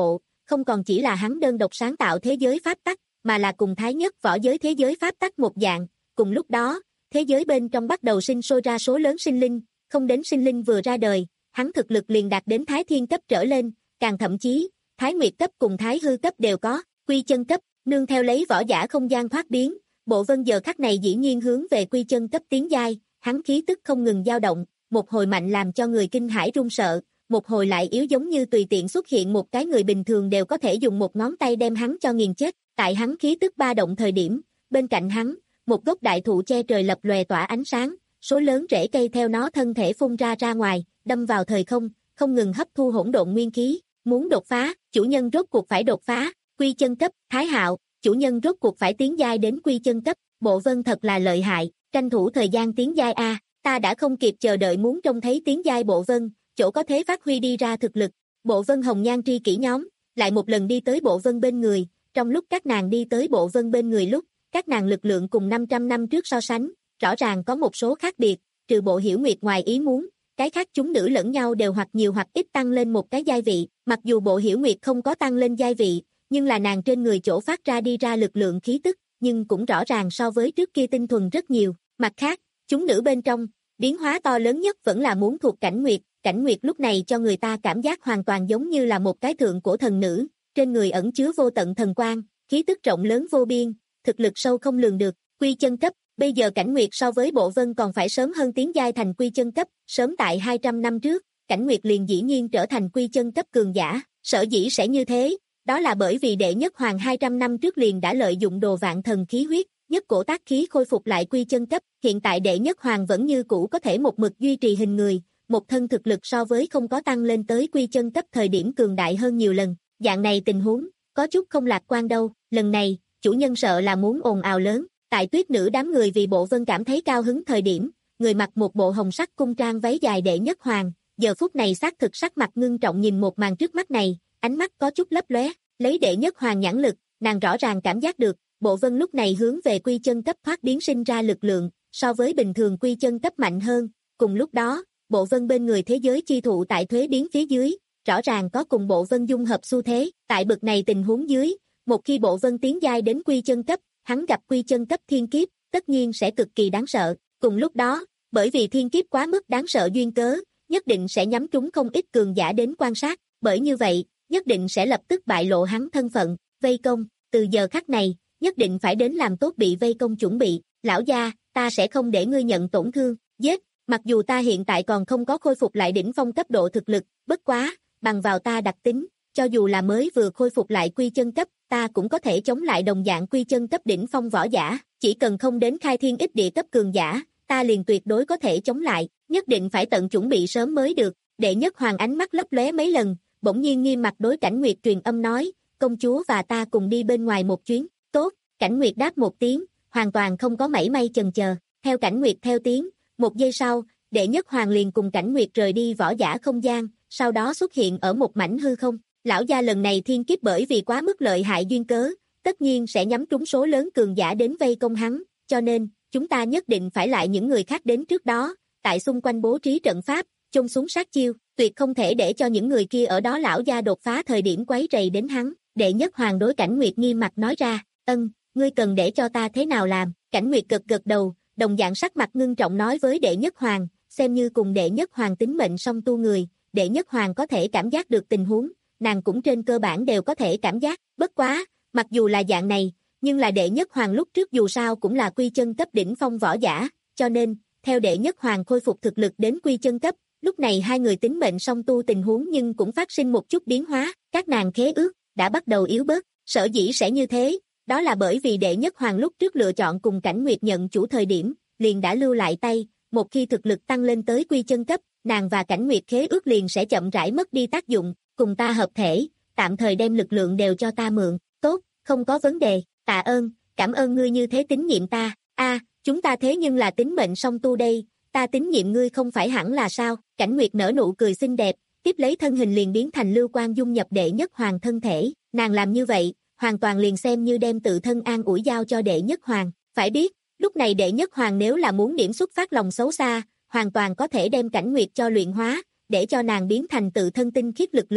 không còn chỉ là hắn đơn độc sáng tạo thế giới pháp tắc, mà là cùng thái nhất võ giới thế giới pháp tắc một dạng. Cùng lúc đó, thế giới bên trong bắt đầu sinh sôi ra số lớn sinh linh, không đến sinh linh vừa ra đời, hắn thực lực liền đạt đến thái thiên cấp trở lên, càng thậm chí, thái nguyệt cấp cùng thái hư cấp đều có, quy chân cấp, nương theo lấy võ giả không gian thoát biến, Bộ Vân giờ khắc này dĩ nhiên hướng về quy chân cấp tiến giai, hắn khí tức không ngừng dao động, một hồi mạnh làm cho người kinh hãi run sợ, một hồi lại yếu giống như tùy tiện xuất hiện một cái người bình thường đều có thể dùng một ngón tay đem hắn cho nghiền chết, tại hắn khí tức ba động thời điểm, bên cạnh hắn, một gốc đại thụ che trời lập lòe tỏa ánh sáng, số lớn rễ cây theo nó thân thể phun ra ra ngoài, đâm vào thời không, không ngừng hấp thu hỗn độn nguyên khí, muốn đột phá, chủ nhân rốt cuộc phải đột phá, quy chân cấp, Thái Hạo, chủ nhân rốt cuộc phải tiến giai đến quy chân cấp, Bộ Vân thật là lợi hại, tranh thủ thời gian tiến giai a, ta đã không kịp chờ đợi muốn trông thấy tiến giai Bộ Vân, chỗ có thế phát huy đi ra thực lực. Bộ Vân hồng nhan tri kỷ nhóm, lại một lần đi tới Bộ Vân bên người, trong lúc các nàng đi tới Bộ Vân bên người lúc, các nàng lực lượng cùng năm trăm năm trước so sánh, rõ ràng có một số khác biệt, trừ Bộ Hiểu Nguyệt ngoài ý muốn, cái khác chúng nữ lẫn nhau đều hoặc nhiều hoặc ít tăng lên một cái giai vị, mặc dù Bộ Hiểu Nguyệt không có tăng lên giai vị, nhưng là nàng trên người chỗ phát ra đi ra lực lượng khí tức, nhưng cũng rõ ràng so với trước kia tinh thuần rất nhiều. Mặt khác, chúng nữ bên trong, biến hóa to lớn nhất vẫn là muốn thuộc Cảnh Nguyệt, Cảnh Nguyệt lúc này cho người ta cảm giác hoàn toàn giống như là một cái thượng cổ thần nữ, trên người ẩn chứa vô tận thần quang, khí tức rộng lớn vô biên, thực lực sâu không lường được, quy chân cấp, bây giờ Cảnh Nguyệt so với Bộ Vân còn phải sớm hơn tiến giai thành quy chân cấp, sớm tại hai trăm năm trước, Cảnh Nguyệt liền dĩ nhiên trở thành quy chân cấp cường giả, sở dĩ sẽ như thế, đó là bởi vì đệ nhất hoàng hai trăm năm trước liền đã lợi dụng đồ vạn thần khí huyết, nhất cổ tác khí khôi phục lại quy chân cấp, hiện tại đệ nhất hoàng vẫn như cũ có thể một mực duy trì hình người, một thân thực lực so với không có tăng lên tới quy chân cấp thời điểm cường đại hơn nhiều lần, dạng này tình huống, có chút không lạc quan đâu, lần này, chủ nhân sợ là muốn ồn ào lớn, tại tuyết nữ đám người vì Bộ Vân cảm thấy cao hứng thời điểm, người mặc một bộ hồng sắc cung trang váy dài đệ nhất hoàng, giờ phút này xác thực sắc mặt ngưng trọng nhìn một màn trước mắt này, ánh mắt có chút lấp lóe, lấy đệ nhất hoàng nhãn lực, nàng rõ ràng cảm giác được, Bộ Vân lúc này hướng về quy chân cấp thoát biến sinh ra lực lượng, so với bình thường quy chân cấp mạnh hơn, cùng lúc đó, Bộ Vân bên người thế giới chi thụ tại thuế biến phía dưới, rõ ràng có cùng Bộ Vân dung hợp xu thế, tại bực này tình huống dưới, một khi Bộ Vân tiến giai đến quy chân cấp, hắn gặp quy chân cấp thiên kiếp, tất nhiên sẽ cực kỳ đáng sợ, cùng lúc đó, bởi vì thiên kiếp quá mức đáng sợ duyên cớ, nhất định sẽ nhắm trúng không ít cường giả đến quan sát, bởi như vậy, nhất định sẽ lập tức bại lộ hắn thân phận, vây công, từ giờ khắc này, nhất định phải đến làm tốt bị vây công chuẩn bị, lão gia, ta sẽ không để ngươi nhận tổn thương, giết, mặc dù ta hiện tại còn không có khôi phục lại đỉnh phong cấp độ thực lực, bất quá, bằng vào ta đặc tính, cho dù là mới vừa khôi phục lại quy chân cấp, ta cũng có thể chống lại đồng dạng quy chân cấp đỉnh phong võ giả, chỉ cần không đến khai thiên ích địa cấp cường giả, ta liền tuyệt đối có thể chống lại, nhất định phải tận chuẩn bị sớm mới được, đệ nhất hoàng ánh mắt lấp lóe mấy lần, bỗng nhiên nghiêm mặt đối Cảnh Nguyệt truyền âm nói, công chúa và ta cùng đi bên ngoài một chuyến, tốt, Cảnh Nguyệt đáp một tiếng, hoàn toàn không có mảy may chần chờ, theo Cảnh Nguyệt theo tiếng, một giây sau, đệ nhất hoàng liền cùng Cảnh Nguyệt rời đi võ giả không gian, sau đó xuất hiện ở một mảnh hư không, lão gia lần này thiên kiếp bởi vì quá mức lợi hại duyên cớ, tất nhiên sẽ nhắm trúng số lớn cường giả đến vây công hắn, cho nên, chúng ta nhất định phải lại những người khác đến trước đó, tại xung quanh bố trí trận pháp, chôn xuống sát chiêu, tuyệt không thể để cho những người kia ở đó lão gia đột phá thời điểm quấy rầy đến hắn, đệ nhất hoàng đối Cảnh Nguyệt nghiêm mặt nói ra, ân, ngươi cần để cho ta thế nào làm, Cảnh Nguyệt gật gật đầu, đồng dạng sắc mặt ngưng trọng nói với đệ nhất hoàng, xem như cùng đệ nhất hoàng tính mệnh song tu người, đệ nhất hoàng có thể cảm giác được tình huống, nàng cũng trên cơ bản đều có thể cảm giác, bất quá, mặc dù là dạng này, nhưng là đệ nhất hoàng lúc trước dù sao cũng là quy chân cấp đỉnh phong võ giả, cho nên, theo đệ nhất hoàng khôi phục thực lực đến quy chân cấp, lúc này hai người tính mệnh song tu tình huống nhưng cũng phát sinh một chút biến hóa, các nàng khế ước, đã bắt đầu yếu bớt, sở dĩ sẽ như thế, đó là bởi vì đệ nhất hoàng lúc trước lựa chọn cùng Cảnh Nguyệt nhận chủ thời điểm, liền đã lưu lại tay, một khi thực lực tăng lên tới quy chân cấp, nàng và Cảnh Nguyệt khế ước liền sẽ chậm rãi mất đi tác dụng, cùng ta hợp thể, tạm thời đem lực lượng đều cho ta mượn, tốt, không có vấn đề, tạ ơn, cảm ơn ngươi như thế tín nhiệm ta, a, chúng ta thế nhưng là tính mệnh song tu đây, ta tín nhiệm ngươi không phải hẳn là sao, Cảnh Nguyệt nở nụ cười xinh đẹp, tiếp lấy thân hình liền biến thành lưu quan dung nhập đệ nhất hoàng thân thể, nàng làm như vậy, hoàn toàn liền xem như đem tự thân an ủi giao cho đệ nhất hoàng, phải biết, lúc này đệ nhất hoàng nếu là muốn điểm xuất phát lòng xấu xa, hoàn toàn có thể đem Cảnh Nguyệt cho luyện hóa, để cho nàng biến thành tự thân tinh khiết lực lượng,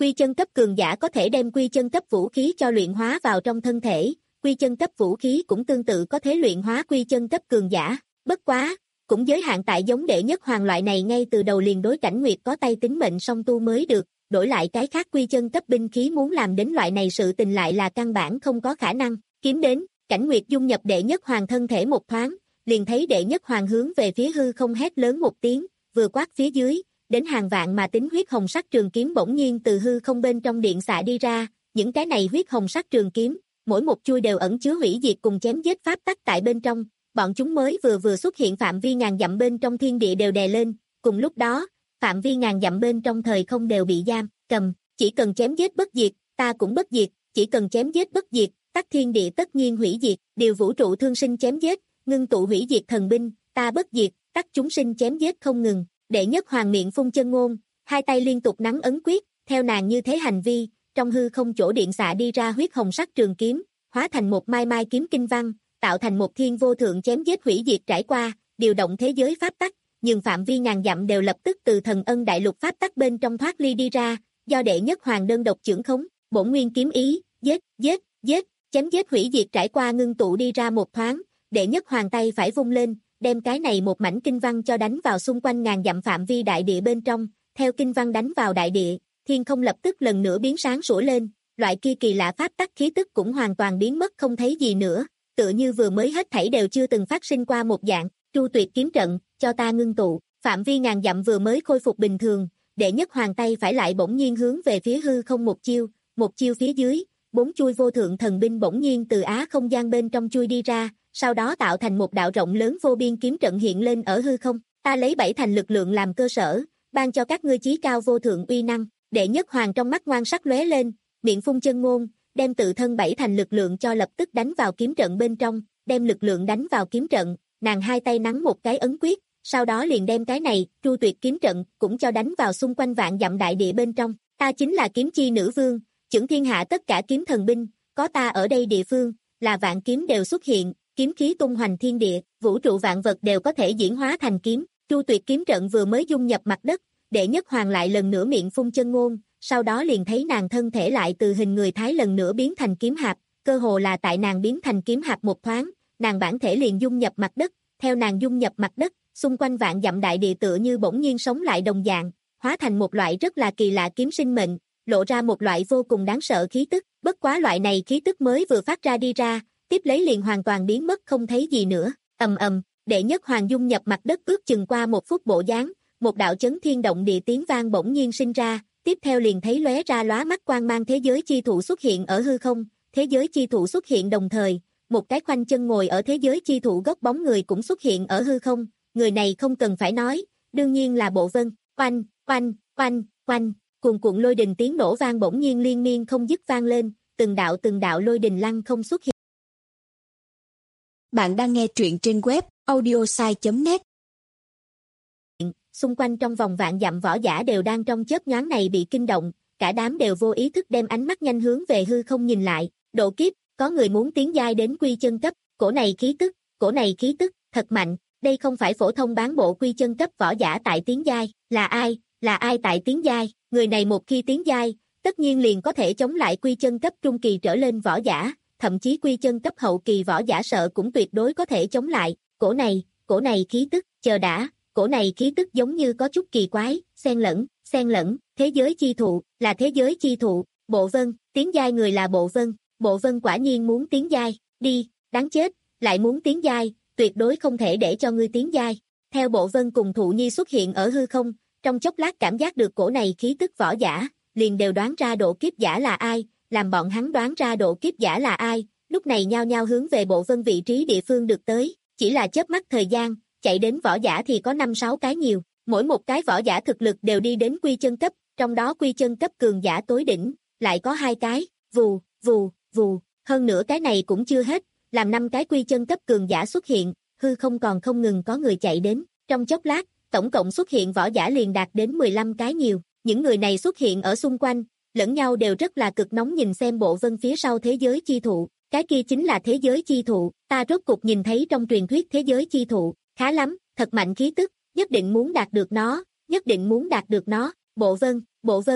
Quy chân cấp cường giả có thể đem quy chân cấp vũ khí cho luyện hóa vào trong thân thể, quy chân cấp vũ khí cũng tương tự có thể luyện hóa quy chân cấp cường giả. Bất quá, cũng giới hạn tại giống đệ nhất hoàng loại này ngay từ đầu liền đối Cảnh Nguyệt có tay tính mệnh song tu mới được, đổi lại cái khác quy chân cấp binh khí muốn làm đến loại này sự tình lại là căn bản không có khả năng. Kiếm đến, Cảnh Nguyệt dung nhập đệ nhất hoàng thân thể một thoáng, liền thấy đệ nhất hoàng hướng về phía hư không hét lớn một tiếng, vừa quát phía dưới, đến hàng vạn mà tính huyết hồng sắc trường kiếm bỗng nhiên từ hư không bên trong điện xạ đi ra, những cái này huyết hồng sắc trường kiếm, mỗi một chuôi đều ẩn chứa hủy diệt cùng chém giết pháp tắc tại bên trong, bọn chúng mới vừa vừa xuất hiện phạm vi ngàn dặm bên trong thiên địa đều đè lên, cùng lúc đó, phạm vi ngàn dặm bên trong thời không đều bị giam, cầm, chỉ cần chém giết bất diệt, ta cũng bất diệt, chỉ cần chém giết bất diệt, tắc thiên địa tất nhiên hủy diệt, điều vũ trụ thương sinh chém giết, ngưng tụ hủy diệt thần binh, ta bất diệt, tắc chúng sinh chém giết không ngừng. Đệ nhất hoàng miệng phun chân ngôn, hai tay liên tục nắm ấn quyết, theo nàng như thế hành vi, trong hư không chỗ điện xạ đi ra huyết hồng sắc trường kiếm, hóa thành một mai mai kiếm kinh văn, tạo thành một thiên vô thượng chém giết hủy diệt trải qua, điều động thế giới pháp tắc, nhưng phạm vi ngàn dặm đều lập tức từ thần ân đại lục pháp tắc bên trong thoát ly đi ra, do đệ nhất hoàng đơn độc trưởng khống, bổn nguyên kiếm ý, giết, giết, giết, chém giết hủy diệt trải qua ngưng tụ đi ra một thoáng, đệ nhất hoàng tay phải vung lên, đem cái này một mảnh kinh văn cho đánh vào xung quanh ngàn dặm phạm vi đại địa bên trong, theo kinh văn đánh vào đại địa, thiên không lập tức lần nữa biến sáng sủa lên, loại kia kỳ lạ pháp tắc khí tức cũng hoàn toàn biến mất không thấy gì nữa, tựa như vừa mới hết thảy đều chưa từng phát sinh qua một dạng, Tru Tuyệt kiếm trận, cho ta ngưng tụ, phạm vi ngàn dặm vừa mới khôi phục bình thường, đệ nhất hoàng tay phải lại bỗng nhiên hướng về phía hư không một chiêu, một chiêu phía dưới, bốn chuôi vô thượng thần binh bỗng nhiên từ á không gian bên trong chui đi ra, sau đó tạo thành một đạo rộng lớn vô biên kiếm trận hiện lên ở hư không, ta lấy bảy thành lực lượng làm cơ sở, ban cho các ngươi chí cao vô thượng uy năng, đệ nhất hoàng trong mắt ngoan sắc lóe lên, miệng phun chân ngôn, đem tự thân bảy thành lực lượng cho lập tức đánh vào kiếm trận bên trong, đem lực lượng đánh vào kiếm trận, nàng hai tay nắm một cái ấn quyết, sau đó liền đem cái này, Tru Tuyệt kiếm trận, cũng cho đánh vào xung quanh vạn dặm đại địa bên trong, ta chính là kiếm chi nữ vương, chưởng thiên hạ tất cả kiếm thần binh, có ta ở đây địa phương, là vạn kiếm đều xuất hiện, kiếm khí tung hoành thiên địa, vũ trụ vạn vật đều có thể diễn hóa thành kiếm, Tru Tuyệt kiếm trận vừa mới dung nhập mặt đất, đệ nhất hoàng lại lần nữa miệng phun chân ngôn, sau đó liền thấy nàng thân thể lại từ hình người thái lần nữa biến thành kiếm hạp, cơ hồ là tại nàng biến thành kiếm hạp một thoáng, nàng bản thể liền dung nhập mặt đất, theo nàng dung nhập mặt đất, xung quanh vạn dặm đại địa tựa như bỗng nhiên sống lại đồng dạng, hóa thành một loại rất là kỳ lạ kiếm sinh mệnh, lộ ra một loại vô cùng đáng sợ khí tức, bất quá loại này khí tức mới vừa phát ra đi ra, tiếp lấy liền hoàn toàn biến mất không thấy gì nữa, ầm ầm, đệ nhất hoàng dung nhập mặt đất ước chừng qua một phút bộ dáng, một đạo chấn thiên động địa tiếng vang bỗng nhiên sinh ra, tiếp theo liền thấy lóe ra lóa mắt quang mang thế giới chi thụ xuất hiện ở hư không, thế giới chi thụ xuất hiện đồng thời, một cái khoanh chân ngồi ở thế giới chi thụ gốc bóng người cũng xuất hiện ở hư không, người này không cần phải nói, đương nhiên là Bộ Vân, oanh, oanh, oanh, oanh, cuồn cuộn lôi đình tiếng nổ vang bỗng nhiên liên miên không dứt vang lên, từng đạo từng đạo lôi đình lăng không xuất hiện. Bạn đang nghe truyện trên web audiosai chấm net. Xung quanh trong vòng vạn dặm võ giả đều đang trong chớp nhoáng này bị kinh động, cả đám đều vô ý thức đem ánh mắt nhanh hướng về hư không nhìn lại, độ kiếp, có người muốn tiến giai đến quy chân cấp, cổ này khí tức, cổ này khí tức, thật mạnh, đây không phải phổ thông bán bộ quy chân cấp võ giả tại tiến giai, là ai, là ai tại tiến giai, người này một khi tiến giai, tất nhiên liền có thể chống lại quy chân cấp trung kỳ trở lên võ giả, thậm chí quy chân cấp hậu kỳ võ giả sợ cũng tuyệt đối có thể chống lại, cổ này, cổ này khí tức, chờ đã, cổ này khí tức giống như có chút kỳ quái, xen lẫn, xen lẫn, thế giới chi thụ, là thế giới chi thụ, Bộ Vân, tiến giai người là Bộ Vân, Bộ Vân quả nhiên muốn tiến giai, đi, đáng chết, lại muốn tiến giai, tuyệt đối không thể để cho ngươi tiến giai. Theo Bộ Vân cùng Thụ Nhi xuất hiện ở hư không, trong chốc lát cảm giác được cổ này khí tức võ giả, liền đều đoán ra độ kiếp giả là ai, làm bọn hắn đoán ra độ kiếp giả là ai, lúc này nhao nhao hướng về Bộ Vân vị trí địa phương được tới, chỉ là chớp mắt thời gian, chạy đến võ giả thì có năm sáu cái nhiều, mỗi một cái võ giả thực lực đều đi đến quy chân cấp, trong đó quy chân cấp cường giả tối đỉnh, lại có hai cái, vù, vù, vù, hơn nữa cái này cũng chưa hết, làm năm cái quy chân cấp cường giả xuất hiện, hư không còn không ngừng có người chạy đến, trong chốc lát, tổng cộng xuất hiện võ giả liền đạt đến mười lăm cái nhiều, những người này xuất hiện ở xung quanh, lẫn nhau đều rất là cực nóng nhìn xem Bộ Vân phía sau thế giới chi thụ, cái kia chính là thế giới chi thụ, ta rốt cục nhìn thấy trong truyền thuyết thế giới chi thụ, khá lắm, thật mạnh khí tức, nhất định muốn đạt được nó, nhất định muốn đạt được nó, Bộ Vân, Bộ Vân,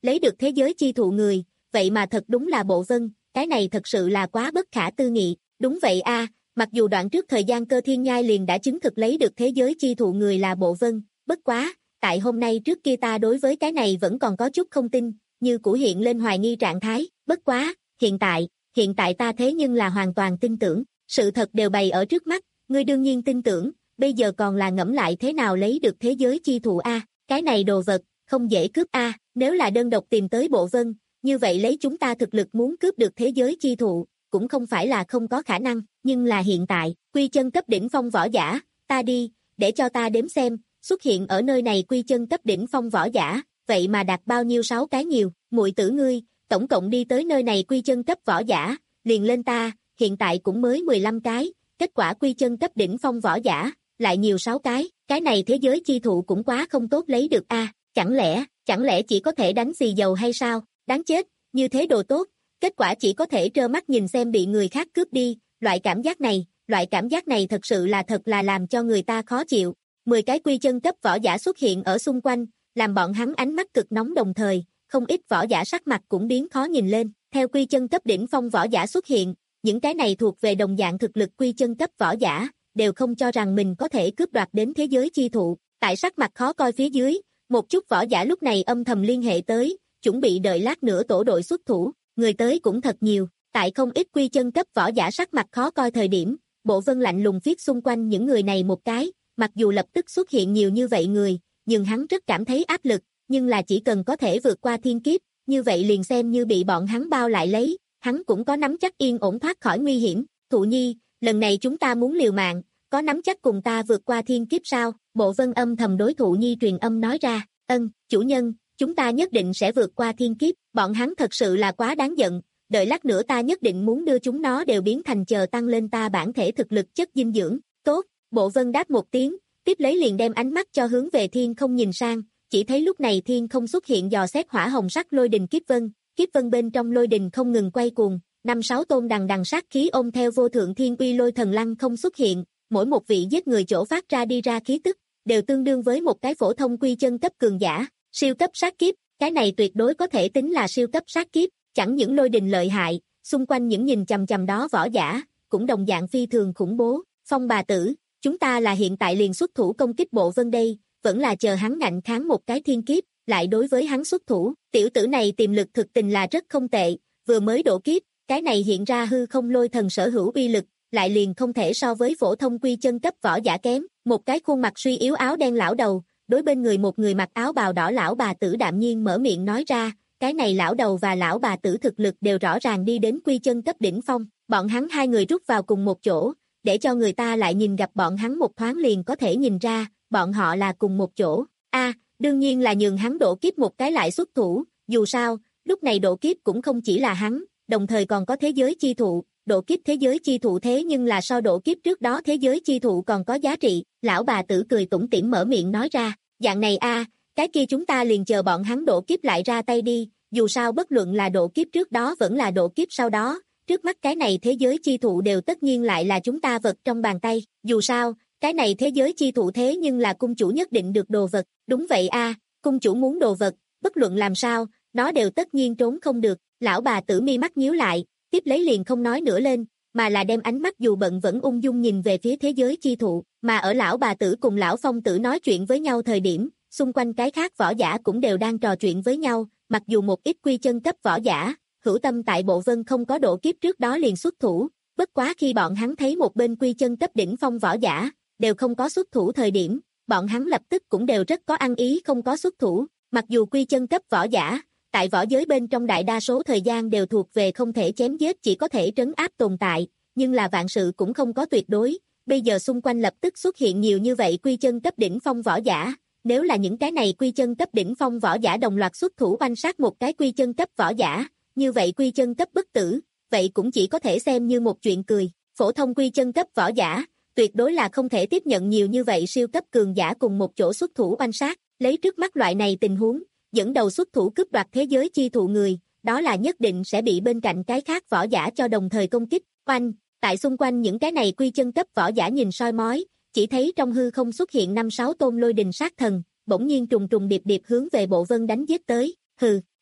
lấy được thế giới chi thụ người, vậy mà thật đúng là Bộ Vân, cái này thật sự là quá bất khả tư nghị. Đúng vậy a, mặc dù đoạn trước thời gian Cơ Thiên Nhai liền đã chứng thực lấy được thế giới chi thụ người là Bộ Vân, bất quá, tại hôm nay trước kia ta đối với cái này vẫn còn có chút không tin, như cũ hiện lên hoài nghi trạng thái, bất quá, hiện tại, hiện tại ta thế nhưng là hoàn toàn tin tưởng, sự thật đều bày ở trước mắt, ngươi đương nhiên tin tưởng, bây giờ còn là ngẫm lại thế nào lấy được thế giới chi thụ a, cái này đồ vật, không dễ cướp a, nếu là đơn độc tìm tới Bộ Vân, như vậy lấy chúng ta thực lực muốn cướp được thế giới chi thụ, cũng không phải là không có khả năng, nhưng là hiện tại, quy chân cấp đỉnh phong võ giả, ta đi, để cho ta đếm xem, xuất hiện ở nơi này quy chân cấp đỉnh phong võ giả, vậy mà đạt bao nhiêu sáu cái nhiều, muội tử ngươi, tổng cộng đi tới nơi này quy chân cấp võ giả, liền lên ta, hiện tại cũng mới mười lăm cái, kết quả quy chân cấp đỉnh phong võ giả, lại nhiều sáu cái, cái này thế giới chi thụ cũng quá không tốt lấy được a, chẳng lẽ, chẳng lẽ chỉ có thể đánh xì dầu hay sao, đáng chết, như thế đồ tốt, kết quả chỉ có thể trơ mắt nhìn xem bị người khác cướp đi, loại cảm giác này, loại cảm giác này thật sự là thật là làm cho người ta khó chịu. Mười cái quy chân cấp võ giả xuất hiện ở xung quanh, làm bọn hắn ánh mắt cực nóng đồng thời, không ít võ giả sắc mặt cũng biến khó nhìn lên, theo quy chân cấp đỉnh phong võ giả xuất hiện, những cái này thuộc về đồng dạng thực lực quy chân cấp võ giả, đều không cho rằng mình có thể cướp đoạt đến thế giới chi thụ, tại sắc mặt khó coi phía dưới, một chút võ giả lúc này âm thầm liên hệ tới, chuẩn bị đợi lát nữa tổ đội xuất thủ, người tới cũng thật nhiều, tại không ít quy chân cấp võ giả sắc mặt khó coi thời điểm, Bộ Vân lạnh lùng viết xung quanh những người này một cái, mặc dù lập tức xuất hiện nhiều như vậy người, nhưng hắn rất cảm thấy áp lực, nhưng là chỉ cần có thể vượt qua thiên kiếp, như vậy liền xem như bị bọn hắn bao lại lấy, hắn cũng có nắm chắc yên ổn thoát khỏi nguy hiểm. Thụ Nhi, lần này chúng ta muốn liều mạng, có nắm chắc cùng ta vượt qua thiên kiếp sao? Bộ Vân âm thầm đối Thụ Nhi truyền âm nói ra, ân, chủ nhân, chúng ta nhất định sẽ vượt qua thiên kiếp, bọn hắn thật sự là quá đáng giận, đợi lát nữa ta nhất định muốn đưa chúng nó đều biến thành chờ tăng lên ta bản thể thực lực chất dinh dưỡng. Tốt, Bộ Vân đáp một tiếng, tiếp lấy liền đem ánh mắt cho hướng về thiên không nhìn sang, chỉ thấy lúc này thiên không xuất hiện dò xét hỏa hồng sắc lôi đình kiếp vân, kiếp vân bên trong lôi đình không ngừng quay cuồng, năm sáu tôn đằng đằng sát khí ôm theo vô thượng thiên uy lôi thần lăng không xuất hiện, mỗi một vị giết người chỗ phát ra đi ra khí tức, đều tương đương với một cái phổ thông quy chân cấp cường giả, siêu cấp sát kiếp, cái này tuyệt đối có thể tính là siêu cấp sát kiếp, chẳng những lôi đình lợi hại, xung quanh những nhìn chằm chằm đó võ giả, cũng đồng dạng phi thường khủng bố. Phong bà tử, chúng ta là hiện tại liền xuất thủ công kích Bộ Vân đây, vẫn là chờ hắn ngạnh kháng một cái thiên kiếp, lại đối với hắn xuất thủ, tiểu tử này tiềm lực thực tình là rất không tệ, vừa mới độ kiếp, cái này hiện ra hư không lôi thần sở hữu uy lực, lại liền không thể so với phổ thông quy chân cấp võ giả kém, một cái khuôn mặt suy yếu áo đen lão đầu, đối bên người một người mặc áo bào đỏ lão bà tử đạm nhiên mở miệng nói ra, cái này lão đầu và lão bà tử thực lực đều rõ ràng đi đến quy chân cấp đỉnh phong, bọn hắn hai người rút vào cùng một chỗ, để cho người ta lại nhìn gặp bọn hắn một thoáng liền có thể nhìn ra, bọn họ là cùng một chỗ. A, à, đương nhiên là nhường hắn độ kiếp một cái lại xuất thủ, dù sao, lúc này độ kiếp cũng không chỉ là hắn, đồng thời còn có thế giới chi thụ, độ kiếp thế giới chi thụ thế nhưng là so độ kiếp trước đó thế giới chi thụ còn có giá trị, lão bà tử cười tủm tỉm mở miệng nói ra, dạng này a, à, cái kia chúng ta liền chờ bọn hắn độ kiếp lại ra tay đi, dù sao bất luận là độ kiếp trước đó vẫn là độ kiếp sau đó, trước mắt cái này thế giới chi thụ đều tất nhiên lại là chúng ta vật trong bàn tay, dù sao, cái này thế giới chi thụ thế nhưng là cung chủ nhất định được đồ vật, đúng vậy a, à, cung chủ muốn đồ vật, bất luận làm sao, nó đều tất nhiên trốn không được, lão bà tử mi mắt nhíu lại, tiếp lấy liền không nói nữa lên, mà là đem ánh mắt dù bận vẫn ung dung nhìn về phía thế giới chi thụ, mà ở lão bà tử cùng lão phong tử nói chuyện với nhau thời điểm, xung quanh cái khác võ giả cũng đều đang trò chuyện với nhau, mặc dù một ít quy chân cấp võ giả, hữu tâm tại Bộ Vân không có độ kiếp trước đó liền xuất thủ, bất quá khi bọn hắn thấy một bên quy chân cấp đỉnh phong võ giả, đều không có xuất thủ thời điểm, bọn hắn lập tức cũng đều rất có ăn ý không có xuất thủ, mặc dù quy chân cấp võ giả, tại võ giới bên trong đại đa số thời gian đều thuộc về không thể chém giết chỉ có thể trấn áp tồn tại, nhưng là vạn sự cũng không có tuyệt đối, bây giờ xung quanh lập tức xuất hiện nhiều như vậy quy chân cấp đỉnh phong võ giả, nếu là những cái này quy chân cấp đỉnh phong võ giả đồng loạt xuất thủ oanh sát một cái quy chân cấp võ giả, như vậy quy chân cấp bất tử, vậy cũng chỉ có thể xem như một chuyện cười, phổ thông quy chân cấp võ giả, tuyệt đối là không thể tiếp nhận nhiều như vậy siêu cấp cường giả cùng một chỗ xuất thủ oanh sát, lấy trước mắt loại này tình huống, dẫn đầu xuất thủ cướp đoạt thế giới chi thụ người, đó là nhất định sẽ bị bên cạnh cái khác võ giả cho đồng thời công kích, oanh, tại xung quanh những cái này quy chân cấp võ giả nhìn soi mói, chỉ thấy trong hư không xuất hiện năm sáu tôn lôi đình sát thần, bỗng nhiên trùng trùng điệp điệp hướng về Bộ Vân đánh giết tới, hừ,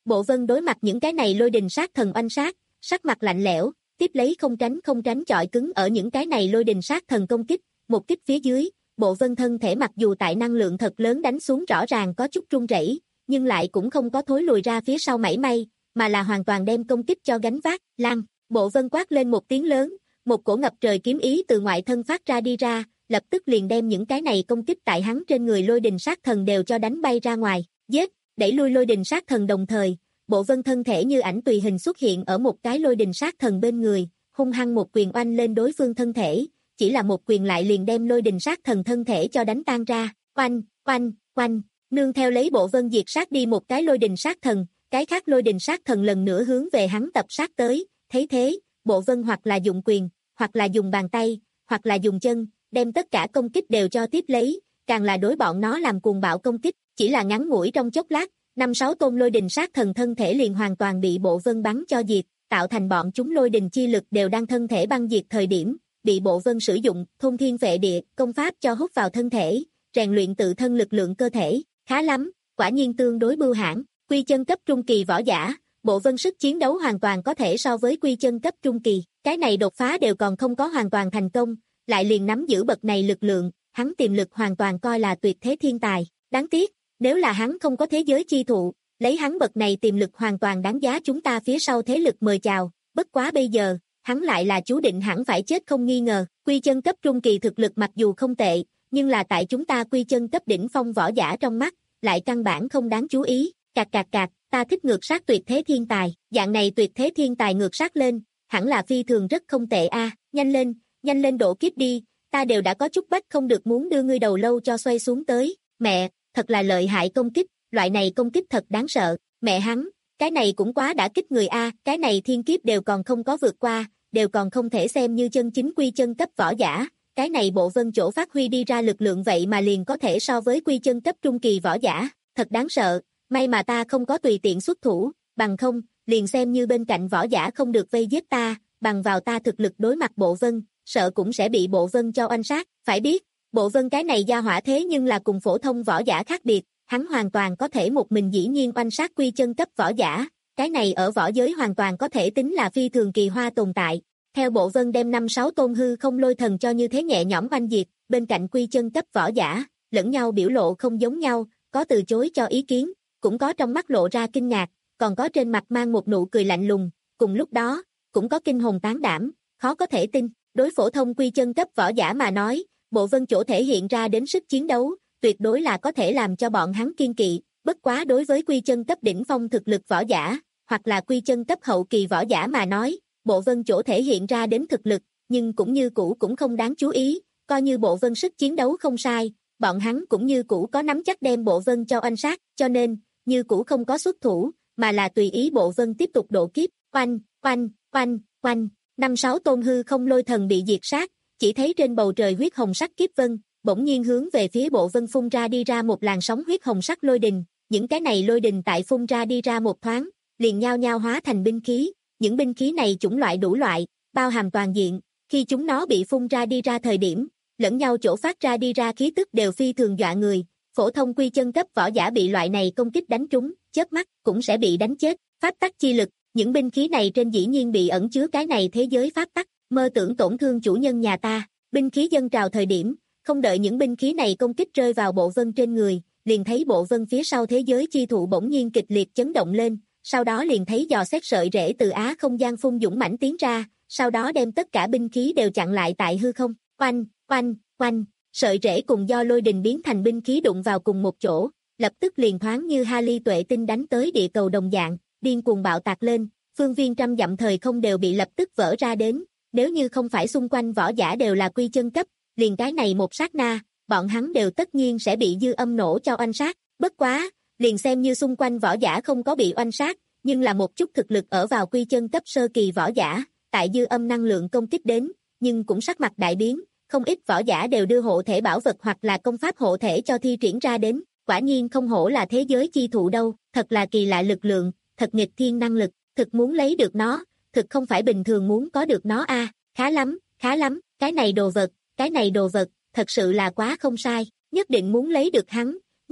Bộ Vân đối mặt những cái này lôi đình sát thần oanh sát, sắc mặt lạnh lẽo, tiếp lấy không tránh không tránh chọi cứng ở những cái này lôi đình sát thần công kích, một kích phía dưới, Bộ Vân thân thể mặc dù tại năng lượng thật lớn đánh xuống rõ ràng có chút run rẩy, nhưng lại cũng không có thối lùi ra phía sau mảy may, mà là hoàn toàn đem công kích cho gánh vác, lan, Bộ Vân quát lên một tiếng lớn, một cổ ngập trời kiếm ý từ ngoại thân phát ra đi ra, lập tức liền đem những cái này công kích tại hắn trên người lôi đình sát thần đều cho đánh bay ra ngoài, giết, đẩy lui lôi đình sát thần đồng thời, Bộ Vân thân thể như ảnh tùy hình xuất hiện ở một cái lôi đình sát thần bên người, hung hăng một quyền oanh lên đối phương thân thể, chỉ là một quyền lại liền đem lôi đình sát thần thân thể cho đánh tan ra, oanh, oanh, oanh, nương theo lấy Bộ Vân diệt sát đi một cái lôi đình sát thần, cái khác lôi đình sát thần lần nữa hướng về hắn tập sát tới, thấy thế, Bộ Vân hoặc là dùng quyền, hoặc là dùng bàn tay, hoặc là dùng chân, đem tất cả công kích đều cho tiếp lấy, càng là đối bọn nó làm cuồng bạo công kích, chỉ là ngắn ngủi trong chốc lát, năm sáu tôn lôi đình sát thần thân thể liền hoàn toàn bị Bộ Vân bắn cho diệt, tạo thành bọn chúng lôi đình chi lực đều đang thân thể băng diệt thời điểm, bị Bộ Vân sử dụng thôn thiên vệ địa công pháp cho hút vào thân thể, rèn luyện tự thân lực lượng cơ thể, khá lắm, quả nhiên tương đối bưu hãn, quy chân cấp trung kỳ võ giả, Bộ Vân sức chiến đấu hoàn toàn có thể so với quy chân cấp trung kỳ, cái này đột phá đều còn không có hoàn toàn thành công, lại liền nắm giữ bậc này lực lượng, hắn tiềm lực hoàn toàn coi là tuyệt thế thiên tài, đáng tiếc, nếu là hắn không có thế giới chi thụ, lấy hắn bậc này tiềm lực hoàn toàn đáng giá chúng ta phía sau thế lực mời chào, bất quá bây giờ, hắn lại là chú định hẳn phải chết không nghi ngờ, quy chân cấp trung kỳ thực lực mặc dù không tệ, nhưng là tại chúng ta quy chân cấp đỉnh phong võ giả trong mắt, lại căn bản không đáng chú ý, cạc cạc cạc, ta thích ngược sát tuyệt thế thiên tài, dạng này tuyệt thế thiên tài ngược sát lên, hẳn là phi thường rất không tệ a, nhanh lên, nhanh lên độ kiếp đi, ta đều đã có chút bách không được muốn đưa ngươi đầu lâu cho xoay xuống tới, mẹ, thật là lợi hại công kích, loại này công kích thật đáng sợ, mẹ hắn, cái này cũng quá đã kích người a, cái này thiên kiếp đều còn không có vượt qua, đều còn không thể xem như chân chính quy chân cấp võ giả, cái này Bộ Vân chỗ phát huy đi ra lực lượng vậy mà liền có thể so với quy chân cấp trung kỳ võ giả, thật đáng sợ, may mà ta không có tùy tiện xuất thủ, bằng không, liền xem như bên cạnh võ giả không được vây giết ta, bằng vào ta thực lực đối mặt Bộ Vân, sợ cũng sẽ bị Bộ Vân cho oanh sát, phải biết, Bộ Vân cái này gia hỏa thế nhưng là cùng phổ thông võ giả khác biệt, hắn hoàn toàn có thể một mình dĩ nhiên oanh sát quy chân cấp võ giả, cái này ở võ giới hoàn toàn có thể tính là phi thường kỳ hoa tồn tại. Theo Bộ Vân đem năm sáu tôn hư không lôi thần cho như thế nhẹ nhõm oanh diệt, bên cạnh quy chân cấp võ giả, lẫn nhau biểu lộ không giống nhau, có từ chối cho ý kiến, cũng có trong mắt lộ ra kinh ngạc, còn có trên mặt mang một nụ cười lạnh lùng, cùng lúc đó, cũng có kinh hồn tán đảm, khó có thể tin, đối phổ thông quy chân cấp võ giả mà nói, Bộ Vân chỗ thể hiện ra đến sức chiến đấu, tuyệt đối là có thể làm cho bọn hắn kiên kỵ, bất quá đối với quy chân cấp đỉnh phong thực lực võ giả, hoặc là quy chân cấp hậu kỳ võ giả mà nói, Bộ Vân chỗ thể hiện ra đến thực lực, nhưng cũng như cũ cũng không đáng chú ý, coi như Bộ Vân sức chiến đấu không sai, bọn hắn cũng như cũ có nắm chắc đem Bộ Vân cho oanh sát, cho nên, như cũ không có xuất thủ, mà là tùy ý Bộ Vân tiếp tục độ kiếp, oanh, oanh, oanh, oanh, năm sáu tôn hư không lôi thần bị diệt sát, chỉ thấy trên bầu trời huyết hồng sắc kiếp vân, bỗng nhiên hướng về phía Bộ Vân phun ra đi ra một làn sóng huyết hồng sắc lôi đình, những cái này lôi đình tại phun ra đi ra một thoáng, liền nhao nhao hóa thành binh khí, những binh khí này chủng loại đủ loại, bao hàm toàn diện, khi chúng nó bị phun ra đi ra thời điểm, lẫn nhau chỗ phát ra đi ra khí tức đều phi thường dọa người, phổ thông quy chân cấp võ giả bị loại này công kích đánh trúng, chớp mắt cũng sẽ bị đánh chết, pháp tắc chi lực, những binh khí này trên dĩ nhiên bị ẩn chứa cái này thế giới pháp tắc, mơ tưởng tổn thương chủ nhân nhà ta, binh khí dâng trào thời điểm, không đợi những binh khí này công kích rơi vào Bộ Vân trên người, liền thấy Bộ Vân phía sau thế giới chi thụ bỗng nhiên kịch liệt chấn động lên, sau đó liền thấy dò xét sợi rễ từ á không gian phun dũng mãnh tiến ra, sau đó đem tất cả binh khí đều chặn lại tại hư không, oanh, oanh, oanh, sợi rễ cùng do lôi đình biến thành binh khí đụng vào cùng một chỗ, lập tức liền thoáng như Halley tuệ tinh đánh tới địa cầu đồng dạng, điên cuồng bạo tạc lên, phương viên trăm dặm thời không đều bị lập tức vỡ ra đến, nếu như không phải xung quanh võ giả đều là quy chân cấp, liền cái này một sát na, bọn hắn đều tất nhiên sẽ bị dư âm nổ cho oanh sát, bất quá, liền xem như xung quanh võ giả không có bị oanh sát, nhưng là một chút thực lực ở vào quy chân cấp sơ kỳ võ giả, tại dư âm năng lượng công kích đến, nhưng cũng sắc mặt đại biến, không ít võ giả đều đưa hộ thể bảo vật hoặc là công pháp hộ thể cho thi triển ra đến, quả nhiên không hổ là thế giới chi thụ đâu, thật là kỳ lạ lực lượng, thật nghịch thiên năng lực, thực muốn lấy được nó, thực không phải bình thường muốn có được nó a, khá lắm, khá lắm, cái này đồ vật, cái này đồ vật, thật sự là quá không sai, nhất định muốn lấy được hắn, nhất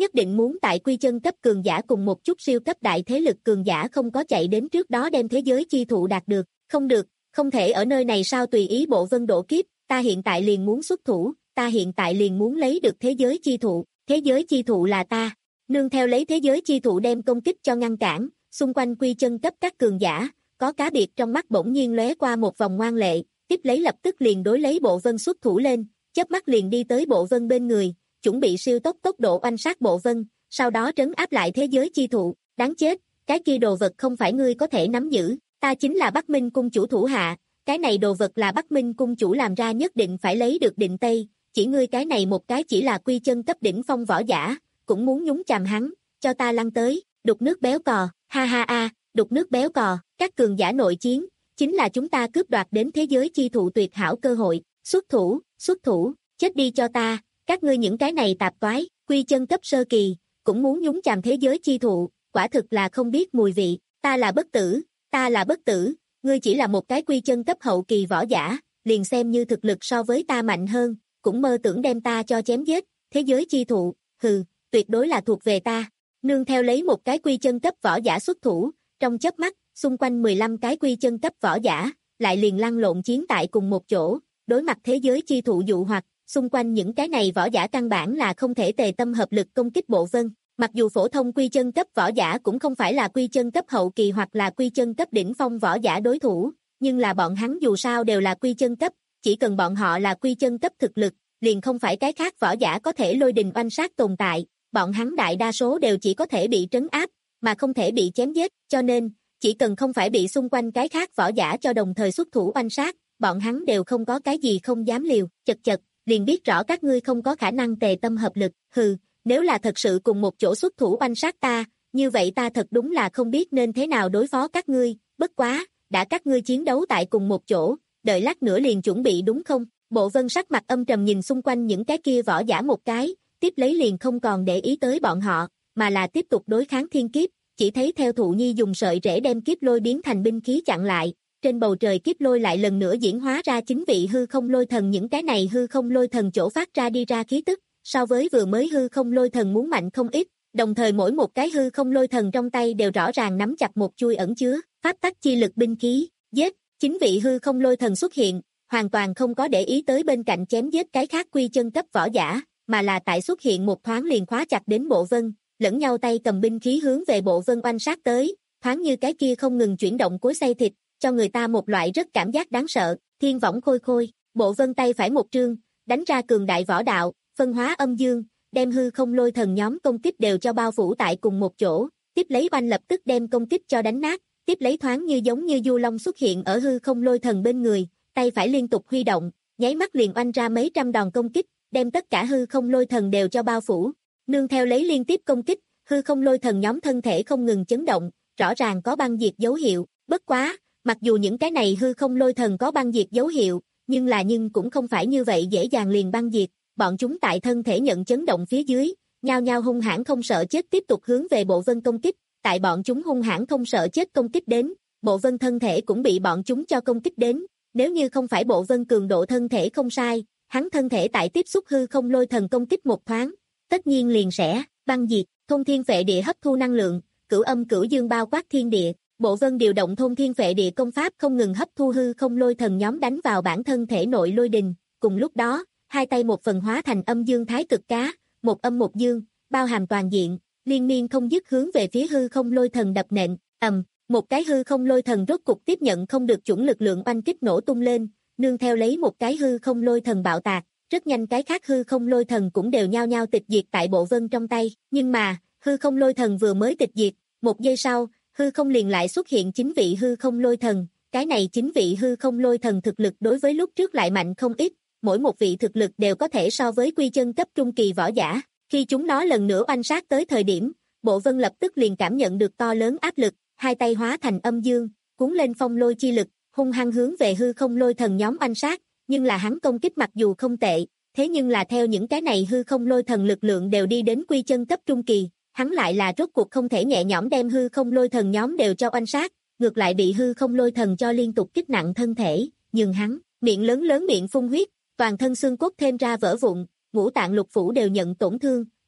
nhất định muốn tại quy chân cấp cường giả cùng một chút siêu cấp đại thế lực cường giả không có chạy đến trước đó đem thế giới chi thụ đạt được, không được, không thể ở nơi này sao tùy ý Bộ Vân độ kiếp, ta hiện tại liền muốn xuất thủ, ta hiện tại liền muốn lấy được thế giới chi thụ, thế giới chi thụ là ta. Nương theo lấy thế giới chi thụ đem công kích cho ngăn cản, xung quanh quy chân cấp các cường giả, có cá biệt trong mắt bỗng nhiên lóe qua một vòng ngoan lệ, tiếp lấy lập tức liền đối lấy Bộ Vân xuất thủ lên, chớp mắt liền đi tới Bộ Vân bên người, chuẩn bị siêu tốc tốc độ oanh sát Bộ Vân, sau đó trấn áp lại thế giới chi thụ, đáng chết, cái kia đồ vật không phải ngươi có thể nắm giữ, ta chính là Bắc Minh cung chủ thủ hạ, cái này đồ vật là Bắc Minh cung chủ làm ra nhất định phải lấy được định Tây, chỉ ngươi cái này một cái chỉ là quy chân cấp đỉnh phong võ giả, cũng muốn nhúng chàm hắn, cho ta lăn tới, đục nước béo cò, ha ha a, đục nước béo cò, các cường giả nội chiến, chính là chúng ta cướp đoạt đến thế giới chi thụ tuyệt hảo cơ hội, xuất thủ, xuất thủ, chết đi cho ta, các ngươi những cái này tạp toái, quy chân cấp sơ kỳ, cũng muốn nhúng chàm thế giới chi thụ, quả thực là không biết mùi vị, ta là bất tử, ta là bất tử, ngươi chỉ là một cái quy chân cấp hậu kỳ võ giả, liền xem như thực lực so với ta mạnh hơn, cũng mơ tưởng đem ta cho chém giết, thế giới chi thụ, hừ, tuyệt đối là thuộc về ta. Nương theo lấy một cái quy chân cấp võ giả xuất thủ, trong chớp mắt, xung quanh mười lăm cái quy chân cấp võ giả, lại liền lăn lộn chiến tại cùng một chỗ, đối mặt thế giới chi thụ dụ hoặc, xung quanh những cái này võ giả căn bản là không thể tề tâm hợp lực công kích Bộ Vân. Mặc dù phổ thông quy chân cấp võ giả cũng không phải là quy chân cấp hậu kỳ hoặc là quy chân cấp đỉnh phong võ giả đối thủ, nhưng là bọn hắn dù sao đều là quy chân cấp, chỉ cần bọn họ là quy chân cấp thực lực, liền không phải cái khác võ giả có thể lôi đình oanh sát tồn tại, bọn hắn đại đa số đều chỉ có thể bị trấn áp, mà không thể bị chém giết, cho nên, chỉ cần không phải bị xung quanh cái khác võ giả cho đồng thời xuất thủ oanh sát, bọn hắn đều không có cái gì không dám liều, chật chật, liền biết rõ các ngươi không có khả năng tề tâm hợp lực, hừ, nếu là thật sự cùng một chỗ xuất thủ oanh sát ta, như vậy ta thật đúng là không biết nên thế nào đối phó các ngươi, bất quá, đã các ngươi chiến đấu tại cùng một chỗ, đợi lát nữa liền chuẩn bị đúng không? Bộ Vân sắc mặt âm trầm nhìn xung quanh những cái kia võ giả một cái, tiếp lấy liền không còn để ý tới bọn họ, mà là tiếp tục đối kháng thiên kiếp, chỉ thấy theo Thụ Nhi dùng sợi rễ đem kiếp lôi biến thành binh khí chặn lại, trên bầu trời kiếp lôi lại lần nữa diễn hóa ra chính vị hư không lôi thần, những cái này hư không lôi thần chỗ phát ra đi ra khí tức, so với vừa mới hư không lôi thần muốn mạnh không ít, đồng thời mỗi một cái hư không lôi thần trong tay đều rõ ràng nắm chặt một chuôi ẩn chứa pháp tắc chi lực binh khí, giết, chính vị hư không lôi thần xuất hiện, hoàn toàn không có để ý tới bên cạnh chém giết cái khác quy chân cấp võ giả, mà là tại xuất hiện một thoáng liền khóa chặt đến Bộ Vân, lẫn nhau tay cầm binh khí hướng về Bộ Vân oanh sát tới, thoáng như cái kia không ngừng chuyển động cối xay thịt, cho người ta một loại rất cảm giác đáng sợ, thiên võng khôi khôi, Bộ Vân tay phải một trương, đánh ra cường đại võ đạo, phân hóa âm dương, đem hư không lôi thần nhóm công kích đều cho bao phủ tại cùng một chỗ, tiếp lấy oanh lập tức đem công kích cho đánh nát, tiếp lấy thoáng như giống như du long xuất hiện ở hư không lôi thần bên người, tay phải liên tục huy động, nháy mắt liền oanh ra mấy trăm đòn công kích, đem tất cả hư không lôi thần đều cho bao phủ, nương theo lấy liên tiếp công kích, hư không lôi thần nhóm thân thể không ngừng chấn động, rõ ràng có băng diệt dấu hiệu, bất quá, mặc dù những cái này hư không lôi thần có băng diệt dấu hiệu, nhưng là nhưng cũng không phải như vậy dễ dàng liền băng diệt, bọn chúng tại thân thể nhận chấn động phía dưới, nhao nhao hung hãn không sợ chết tiếp tục hướng về Bộ Vân công kích, tại bọn chúng hung hãn không sợ chết công kích đến, Bộ Vân thân thể cũng bị bọn chúng cho công kích đến, nếu như không phải Bộ Vân cường độ thân thể không sai, hắn thân thể tại tiếp xúc hư không lôi thần công kích một thoáng, tất nhiên liền sẽ băng diệt, thôn thiên phệ địa hấp thu năng lượng, cửu âm cửu dương bao quát thiên địa, Bộ Vân điều động thôn thiên phệ địa công pháp không ngừng hấp thu hư không lôi thần nhóm đánh vào bản thân thể nội lôi đình, cùng lúc đó, hai tay một phần hóa thành âm dương thái cực cá, một âm một dương, bao hàm toàn diện, liên miên không dứt hướng về phía hư không lôi thần đập nện, ầm, một cái hư không lôi thần rốt cục tiếp nhận không được chuẩn lực lượng oanh kích nổ tung lên, nương theo lấy một cái hư không lôi thần bạo tạc, rất nhanh cái khác hư không lôi thần cũng đều nhao nhao tịch diệt tại Bộ Vân trong tay, nhưng mà, hư không lôi thần vừa mới tịch diệt, một giây sau, hư không liền lại xuất hiện chính vị hư không lôi thần, cái này chính vị hư không lôi thần thực lực đối với lúc trước lại mạnh không ít, mỗi một vị thực lực đều có thể so với quy chân cấp trung kỳ võ giả, khi chúng nó lần nữa oanh sát tới thời điểm, Bộ Vân lập tức liền cảm nhận được to lớn áp lực, hai tay hóa thành âm dương, cuốn lên phong lôi chi lực, hung hăng hướng về hư không lôi thần nhóm oanh sát, nhưng là hắn công kích mặc dù không tệ, thế nhưng là theo những cái này hư không lôi thần lực lượng đều đi đến quy chân cấp trung kỳ, hắn lại là rốt cuộc không thể nhẹ nhõm đem hư không lôi thần nhóm đều cho oanh sát, ngược lại bị hư không lôi thần cho liên tục kích nặng thân thể, nhưng hắn, miệng lớn lớn miệng phun huyết, toàn thân xương cốt thêm ra vỡ vụn, ngũ tạng lục phủ đều nhận tổn thương,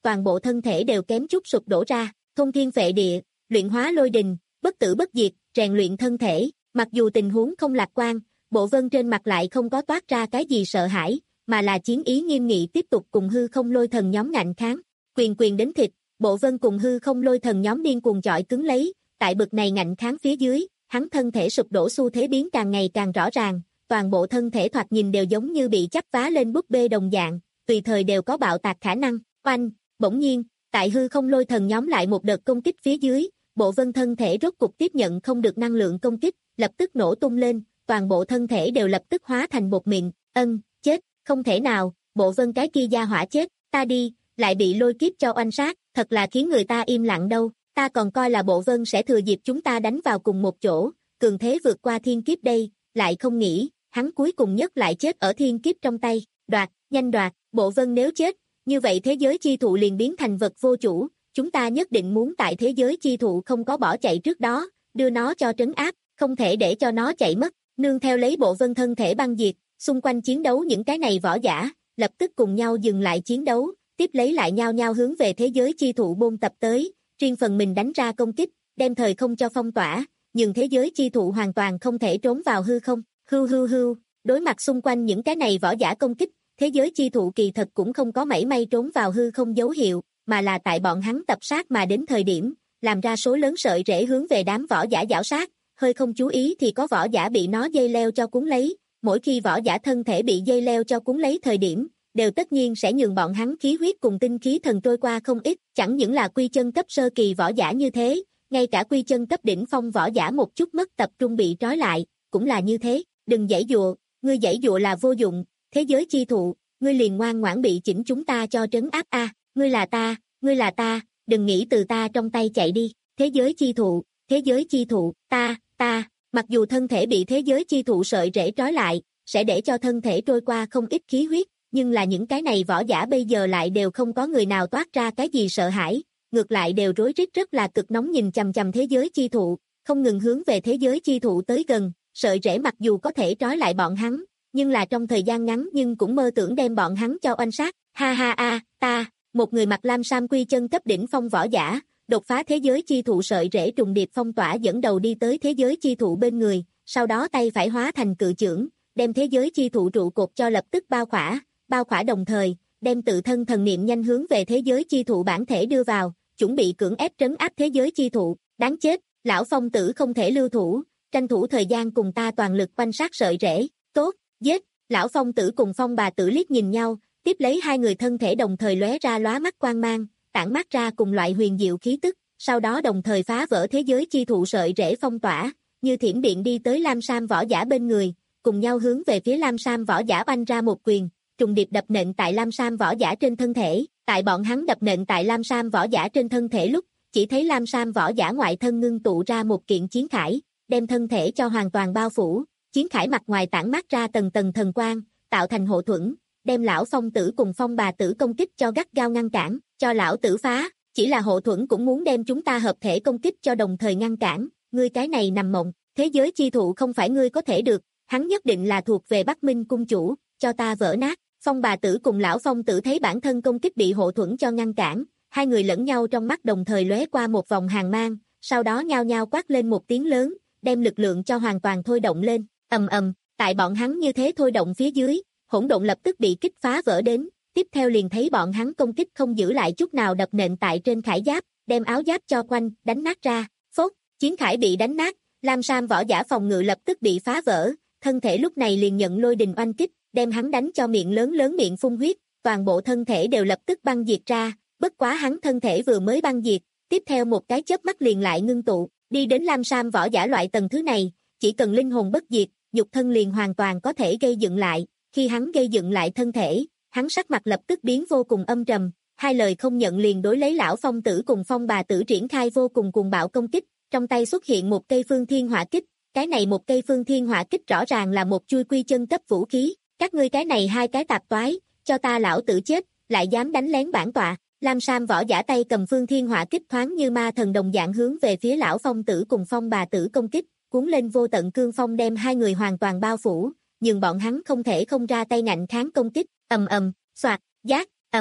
toàn bộ thân thể đều kém chút sụp đổ ra, thông thiên phệ địa, luyện hóa lôi đình, bất tử bất diệt, rèn luyện thân thể, mặc dù tình huống không lạc quan, Bộ Vân trên mặt lại không có toát ra cái gì sợ hãi, mà là chiến ý nghiêm nghị tiếp tục cùng hư không lôi thần nhóm ngạnh kháng, quyền quyền đến thịt, Bộ Vân cùng hư không lôi thần nhóm điên cuồng chọi cứng lấy, tại bực này ngạnh kháng phía dưới, hắn thân thể sụp đổ xu thế biến càng ngày càng rõ ràng, toàn bộ thân thể thoạt nhìn đều giống như bị chắp vá lên búp bê đồng dạng, tùy thời đều có bạo tạc khả năng. Oanh, bỗng nhiên, tại hư không lôi thần nhóm lại một đợt công kích phía dưới, Bộ Vân thân thể rốt cục tiếp nhận không được năng lượng công kích, lập tức nổ tung lên, toàn bộ thân thể đều lập tức hóa thành bột mịn. Ân, chết, không thể nào, Bộ Vân cái kia gia hỏa chết, ta đi, lại bị lôi kiếp cho oanh sát, thật là khiến người ta im lặng đâu, ta còn coi là Bộ Vân sẽ thừa dịp chúng ta đánh vào cùng một chỗ, cường thế vượt qua thiên kiếp đây, lại không nghĩ, hắn cuối cùng nhất lại chết ở thiên kiếp trong tay, đoạt, nhanh đoạt, Bộ Vân nếu chết, như vậy thế giới chi thụ liền biến thành vật vô chủ, chúng ta nhất định muốn tại thế giới chi thụ không có bỏ chạy trước đó, đưa nó cho trấn áp, không thể để cho nó chạy mất, nương theo lấy Bộ Vân thân thể băng diệt, xung quanh chiến đấu những cái này võ giả, lập tức cùng nhau dừng lại chiến đấu, tiếp lấy lại nhau nhau hướng về thế giới chi thụ bôn tập tới, riêng phần mình đánh ra công kích, đem thời không cho phong tỏa, nhưng thế giới chi thụ hoàn toàn không thể trốn vào hư không, hưu hưu hưu, đối mặt xung quanh những cái này võ giả công kích, thế giới chi thụ kỳ thật cũng không có mảy may trốn vào hư không dấu hiệu, mà là tại bọn hắn tập sát mà đến thời điểm, làm ra số lớn sợi rễ hướng về đám võ giả giảo sát, hơi không chú ý thì có võ giả bị nó dây leo cho cuốn lấy, mỗi khi võ giả thân thể bị dây leo cho cuốn lấy thời điểm, đều tất nhiên sẽ nhường bọn hắn khí huyết cùng tinh khí thần trôi qua không ít, chẳng những là quy chân cấp sơ kỳ võ giả như thế, ngay cả quy chân cấp đỉnh phong võ giả một chút mất tập trung bị trói lại, cũng là như thế, đừng giãy dụa, ngươi giãy dụa là vô dụng, thế giới chi thụ, ngươi liền ngoan ngoãn bị chỉnh chúng ta cho trấn áp a, ngươi là ta, ngươi là ta, đừng nghĩ từ ta trong tay chạy đi, thế giới chi thụ, thế giới chi thụ, ta, ta, mặc dù thân thể bị thế giới chi thụ sợi rễ trói lại, sẽ để cho thân thể trôi qua không ít khí huyết, nhưng là những cái này võ giả bây giờ lại đều không có người nào toát ra cái gì sợ hãi, ngược lại đều rối rít rất là cực nóng nhìn chằm chằm thế giới chi thụ, không ngừng hướng về thế giới chi thụ tới gần, sợi rễ mặc dù có thể trói lại bọn hắn, nhưng là trong thời gian ngắn nhưng cũng mơ tưởng đem bọn hắn cho oanh sát, ha ha a, ta, một người mặc lam sam quy chân cấp đỉnh phong võ giả, đột phá thế giới chi thụ sợi rễ trùng điệp phong tỏa dẫn đầu đi tới thế giới chi thụ bên người, sau đó tay phải hóa thành cự chưởng, đem thế giới chi thụ trụ cột cho lập tức bao khỏa, bao khỏa đồng thời, đem tự thân thần niệm nhanh hướng về thế giới chi thụ bản thể đưa vào, chuẩn bị cưỡng ép trấn áp thế giới chi thụ, đáng chết, lão phong tử không thể lưu thủ, tranh thủ thời gian cùng ta toàn lực quanh sát sợi rễ, tốt, giết, lão phong tử cùng phong bà tử liếc nhìn nhau, tiếp lấy hai người thân thể đồng thời lóe ra lóa mắt quang mang, tản mát ra cùng loại huyền diệu khí tức, sau đó đồng thời phá vỡ thế giới chi thụ sợi rễ phong tỏa, như thiểm điện đi tới lam sam võ giả bên người, cùng nhau hướng về phía lam sam võ giả oanh ra một quyền, trùng điệp đập nện tại lam sam võ giả trên thân thể, tại bọn hắn đập nện tại lam sam võ giả trên thân thể lúc, chỉ thấy lam sam võ giả ngoại thân ngưng tụ ra một kiện chiến khải, đem thân thể cho hoàn toàn bao phủ, chiến khải mặt ngoài tản mát ra tầng tầng thần quang, tạo thành hộ thuẫn, đem lão phong tử cùng phong bà tử công kích cho gắt gao ngăn cản, cho lão tử phá, chỉ là hộ thuẫn cũng muốn đem chúng ta hợp thể công kích cho đồng thời ngăn cản, ngươi cái này nằm mộng, thế giới chi thụ không phải ngươi có thể được, hắn nhất định là thuộc về Bắc Minh cung chủ, cho ta vỡ nát. Phong bà tử cùng lão phong tử thấy bản thân công kích bị hộ thuẫn cho ngăn cản, hai người lẫn nhau trong mắt đồng thời lóe qua một vòng hàn mang, sau đó nhao nhao quát lên một tiếng lớn, đem lực lượng cho hoàn toàn thôi động lên, ầm ầm, tại bọn hắn như thế thôi động phía dưới, hỗn độn lập tức bị kích phá vỡ đến, tiếp theo liền thấy bọn hắn công kích không giữ lại chút nào đập nện tại trên khải giáp, đem áo giáp cho quanh, đánh nát ra, phốt, chiến khải bị đánh nát, lam sam võ giả phòng ngự lập tức bị phá vỡ, thân thể lúc này liền nhận lôi đình oanh kích, đem hắn đánh cho miệng lớn lớn miệng phun huyết, toàn bộ thân thể đều lập tức băng diệt ra, bất quá hắn thân thể vừa mới băng diệt, tiếp theo một cái chớp mắt liền lại ngưng tụ, đi đến lam sam võ giả loại tầng thứ này, chỉ cần linh hồn bất diệt, nhục thân liền hoàn toàn có thể gây dựng lại, khi hắn gây dựng lại thân thể, hắn sắc mặt lập tức biến vô cùng âm trầm, hai lời không nhận liền đối lấy lão phong tử cùng phong bà tử triển khai vô cùng cuồng bạo công kích, trong tay xuất hiện một cây phương thiên hỏa kích, cái này một cây phương thiên hỏa kích rõ ràng là một chui quy chân cấp vũ khí, các ngươi cái này hai cái tạp toái, cho ta lão tử chết, lại dám đánh lén bản tọa, lam sam võ giả tay cầm phương thiên hỏa kích thoáng như ma thần đồng dạng hướng về phía lão phong tử cùng phong bà tử công kích, cuốn lên vô tận cương phong đem hai người hoàn toàn bao phủ, nhưng bọn hắn không thể không ra tay ngạnh kháng công kích, ầm ầm, xoạt, giác, ầm,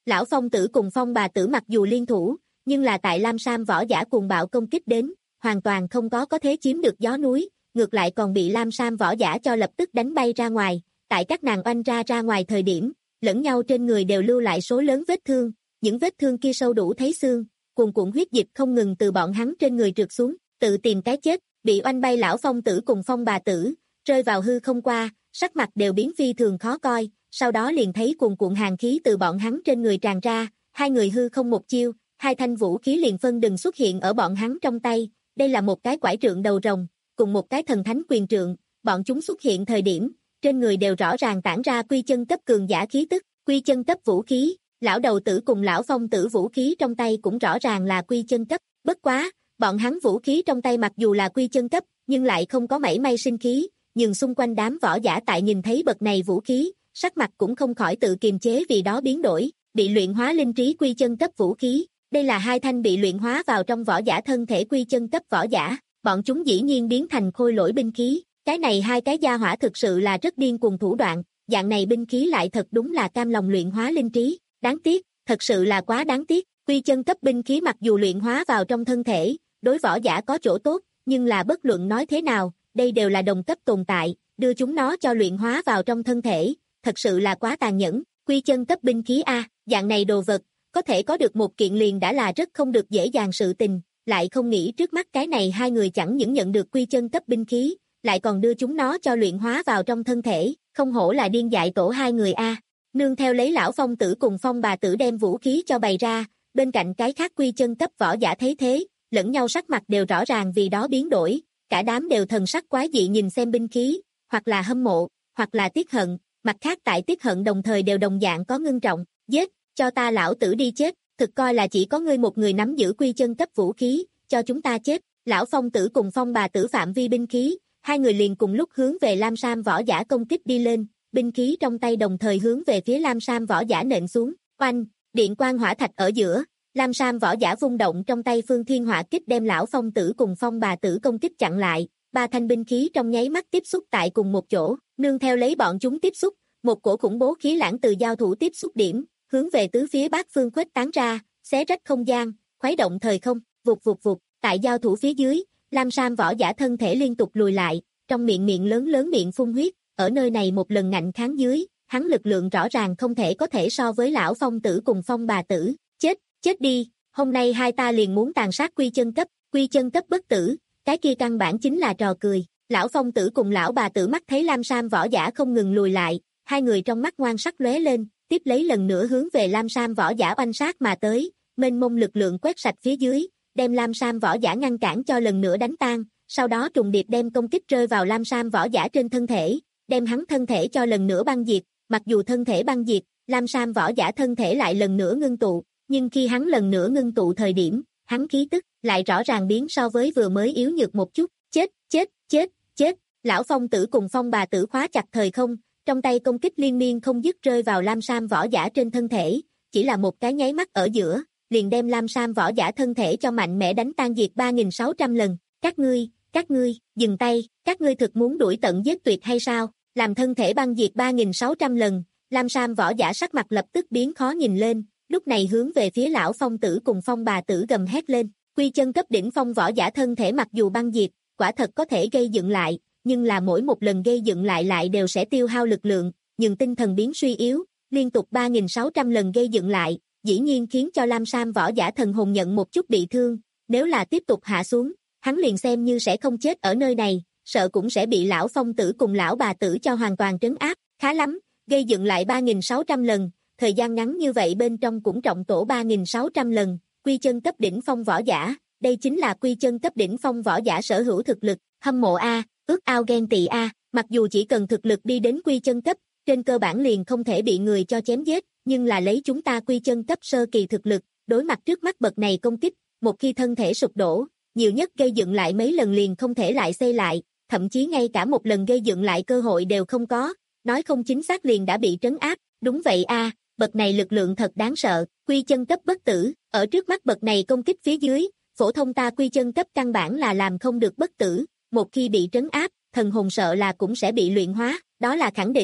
Lão Phong Tử cùng Phong Bà Tử mặc dù liên thủ, nhưng là tại Lam Sam võ giả cuồng bạo công kích đến, hoàn toàn không có có thế chiếm được gió núi, ngược lại còn bị Lam Sam võ giả cho lập tức đánh bay ra ngoài, tại các nàng oanh ra ra ngoài thời điểm, lẫn nhau trên người đều lưu lại số lớn vết thương, những vết thương kia sâu đủ thấy xương, cuồn cuộn huyết dịch không ngừng từ bọn hắn trên người trượt xuống, tự tìm cái chết, bị oanh bay Lão Phong Tử cùng Phong Bà Tử, rơi vào hư không qua, sắc mặt đều biến phi thường khó coi, sau đó liền thấy cuồn cuộn hàn khí từ bọn hắn trên người tràn ra, hai người hư không một chiêu, hai thanh vũ khí liền phân đừng xuất hiện ở bọn hắn trong tay, đây là một cái quải trượng đầu rồng, cùng một cái thần thánh quyền trượng, bọn chúng xuất hiện thời điểm, trên người đều rõ ràng tản ra quy chân cấp cường giả khí tức, quy chân cấp vũ khí, lão đầu tử cùng lão Phong Tử vũ khí trong tay cũng rõ ràng là quy chân cấp, bất quá, bọn hắn vũ khí trong tay mặc dù là quy chân cấp, nhưng lại không có mảy may sinh khí, nhưng xung quanh đám võ giả tại nhìn thấy bậc này vũ khí, sắc mặt cũng không khỏi tự kiềm chế vì đó biến đổi, bị luyện hóa linh trí quy chân cấp vũ khí, đây là hai thanh bị luyện hóa vào trong võ giả thân thể quy chân cấp võ giả, bọn chúng dĩ nhiên biến thành khôi lỗi binh khí, cái này hai cái gia hỏa thực sự là rất điên cuồng thủ đoạn, dạng này binh khí lại thật đúng là cam lòng luyện hóa linh trí, đáng tiếc, thật sự là quá đáng tiếc, quy chân cấp binh khí mặc dù luyện hóa vào trong thân thể, đối võ giả có chỗ tốt, nhưng là bất luận nói thế nào, đây đều là đồng cấp tồn tại, đưa chúng nó cho luyện hóa vào trong thân thể, thật sự là quá tàn nhẫn, quy chân cấp binh khí A, dạng này đồ vật, có thể có được một kiện liền đã là rất không được dễ dàng sự tình, lại không nghĩ trước mắt cái này hai người chẳng những nhận được quy chân cấp binh khí, lại còn đưa chúng nó cho luyện hóa vào trong thân thể, không hổ là điên dại tổ hai người A. Nương theo lấy lão Phong Tử cùng Phong Bà Tử đem vũ khí cho bày ra, bên cạnh cái khác quy chân cấp võ giả thấy thế, lẫn nhau sắc mặt đều rõ ràng vì đó biến đổi, cả đám đều thần sắc quái dị nhìn xem binh khí, hoặc là hâm mộ, hoặc là tiếc hận, mặt khác tại tiếc hận đồng thời đều đồng dạng có ngưng trọng, giết, cho ta lão tử đi chết, thực coi là chỉ có ngươi một người nắm giữ quy chân cấp vũ khí, cho chúng ta chết, lão Phong Tử cùng Phong Bà Tử phạm vi binh khí, hai người liền cùng lúc hướng về Lam Sam võ giả công kích đi lên, binh khí trong tay đồng thời hướng về phía Lam Sam võ giả nện xuống, oanh, điện quang hỏa thạch ở giữa, Lam Sam võ giả vung động trong tay Phương Thiên Hỏa Kích đem lão Phong Tử cùng Phong Bà Tử công kích chặn lại, ba thanh binh khí trong nháy mắt tiếp xúc tại cùng một chỗ, nương theo lấy bọn chúng tiếp xúc, một cổ khủng bố khí lãng từ giao thủ tiếp xúc điểm, hướng về tứ phía bát phương khuếch tán ra, xé rách không gian, khuấy động thời không, vụt vụt vụt, tại giao thủ phía dưới, Lam Sam võ giả thân thể liên tục lùi lại, trong miệng miệng lớn lớn miệng phun huyết, ở nơi này một lần ngạnh kháng dưới, hắn lực lượng rõ ràng không thể có thể so với lão Phong Tử cùng Phong Bà Tử, chết, chết đi, hôm nay hai ta liền muốn tàn sát quy chân cấp, quy chân cấp bất tử, cái kia căn bản chính là trò cười, lão Phong Tử cùng lão Bà Tử mắt thấy Lam Sam võ giả không ngừng lùi lại, hai người trong mắt ngoan sắc lóe lên, tiếp lấy lần nữa hướng về Lam Sam võ giả oanh sát mà tới, mênh mông lực lượng quét sạch phía dưới, đem Lam Sam võ giả ngăn cản cho lần nữa đánh tan, sau đó trùng điệp đem công kích rơi vào Lam Sam võ giả trên thân thể, đem hắn thân thể cho lần nữa băng diệt, mặc dù thân thể băng diệt, Lam Sam võ giả thân thể lại lần nữa ngưng tụ, nhưng khi hắn lần nữa ngưng tụ thời điểm, hắn khí tức lại rõ ràng biến so với vừa mới yếu nhược một chút, chết, chết, chết, chết, lão Phong Tử cùng Phong Bà Tử khóa chặt thời không, trong tay công kích liên miên không dứt rơi vào Lam Sam võ giả trên thân thể, chỉ là một cái nháy mắt ở giữa, liền đem Lam Sam võ giả thân thể cho mạnh mẽ đánh tan diệt ba nghìn sáu trăm lần, các ngươi, các ngươi, dừng tay, các ngươi thực muốn đuổi tận giết tuyệt hay sao, làm thân thể băng diệt ba nghìn sáu trăm lần, Lam Sam võ giả sắc mặt lập tức biến khó nhìn lên, lúc này hướng về phía lão Phong Tử cùng Phong Bà Tử gầm hét lên, quy chân cấp đỉnh phong võ giả thân thể mặc dù băng diệt, quả thật có thể gây dựng lại, nhưng là mỗi một lần gây dựng lại lại đều sẽ tiêu hao lực lượng, nhưng tinh thần biến suy yếu, liên tục ba nghìn sáu trăm lần gây dựng lại, dĩ nhiên khiến cho Lam Sam võ giả thần hồn nhận một chút bị thương, nếu là tiếp tục hạ xuống, hắn liền xem như sẽ không chết ở nơi này, sợ cũng sẽ bị lão Phong Tử cùng lão Bà Tử cho hoàn toàn trấn áp, khá lắm, gây dựng lại ba nghìn sáu trăm lần, thời gian ngắn như vậy bên trong cũng trọng tổ ba nghìn sáu trăm lần, quy chân cấp đỉnh phong võ giả, đây chính là quy chân cấp đỉnh phong võ giả sở hữu thực lực, hâm mộ A, ước ao ghen tị A, mặc dù chỉ cần thực lực đi đến quy chân cấp, trên cơ bản liền không thể bị người cho chém giết, nhưng là lấy chúng ta quy chân cấp sơ kỳ thực lực, đối mặt trước mắt bậc này công kích, một khi thân thể sụp đổ, nhiều nhất gây dựng lại mấy lần liền không thể lại xây lại, thậm chí ngay cả một lần gây dựng lại cơ hội đều không có, nói không chính xác liền đã bị trấn áp, đúng vậy a, bậc này lực lượng thật đáng sợ, quy chân cấp bất tử, ở trước mắt bậc này công kích phía dưới, phổ thông ta quy chân cấp căn bản là làm không được bất tử, một khi bị trấn áp, thần hồn sợ là cũng sẽ bị luyện hóa, đó là khẳng định,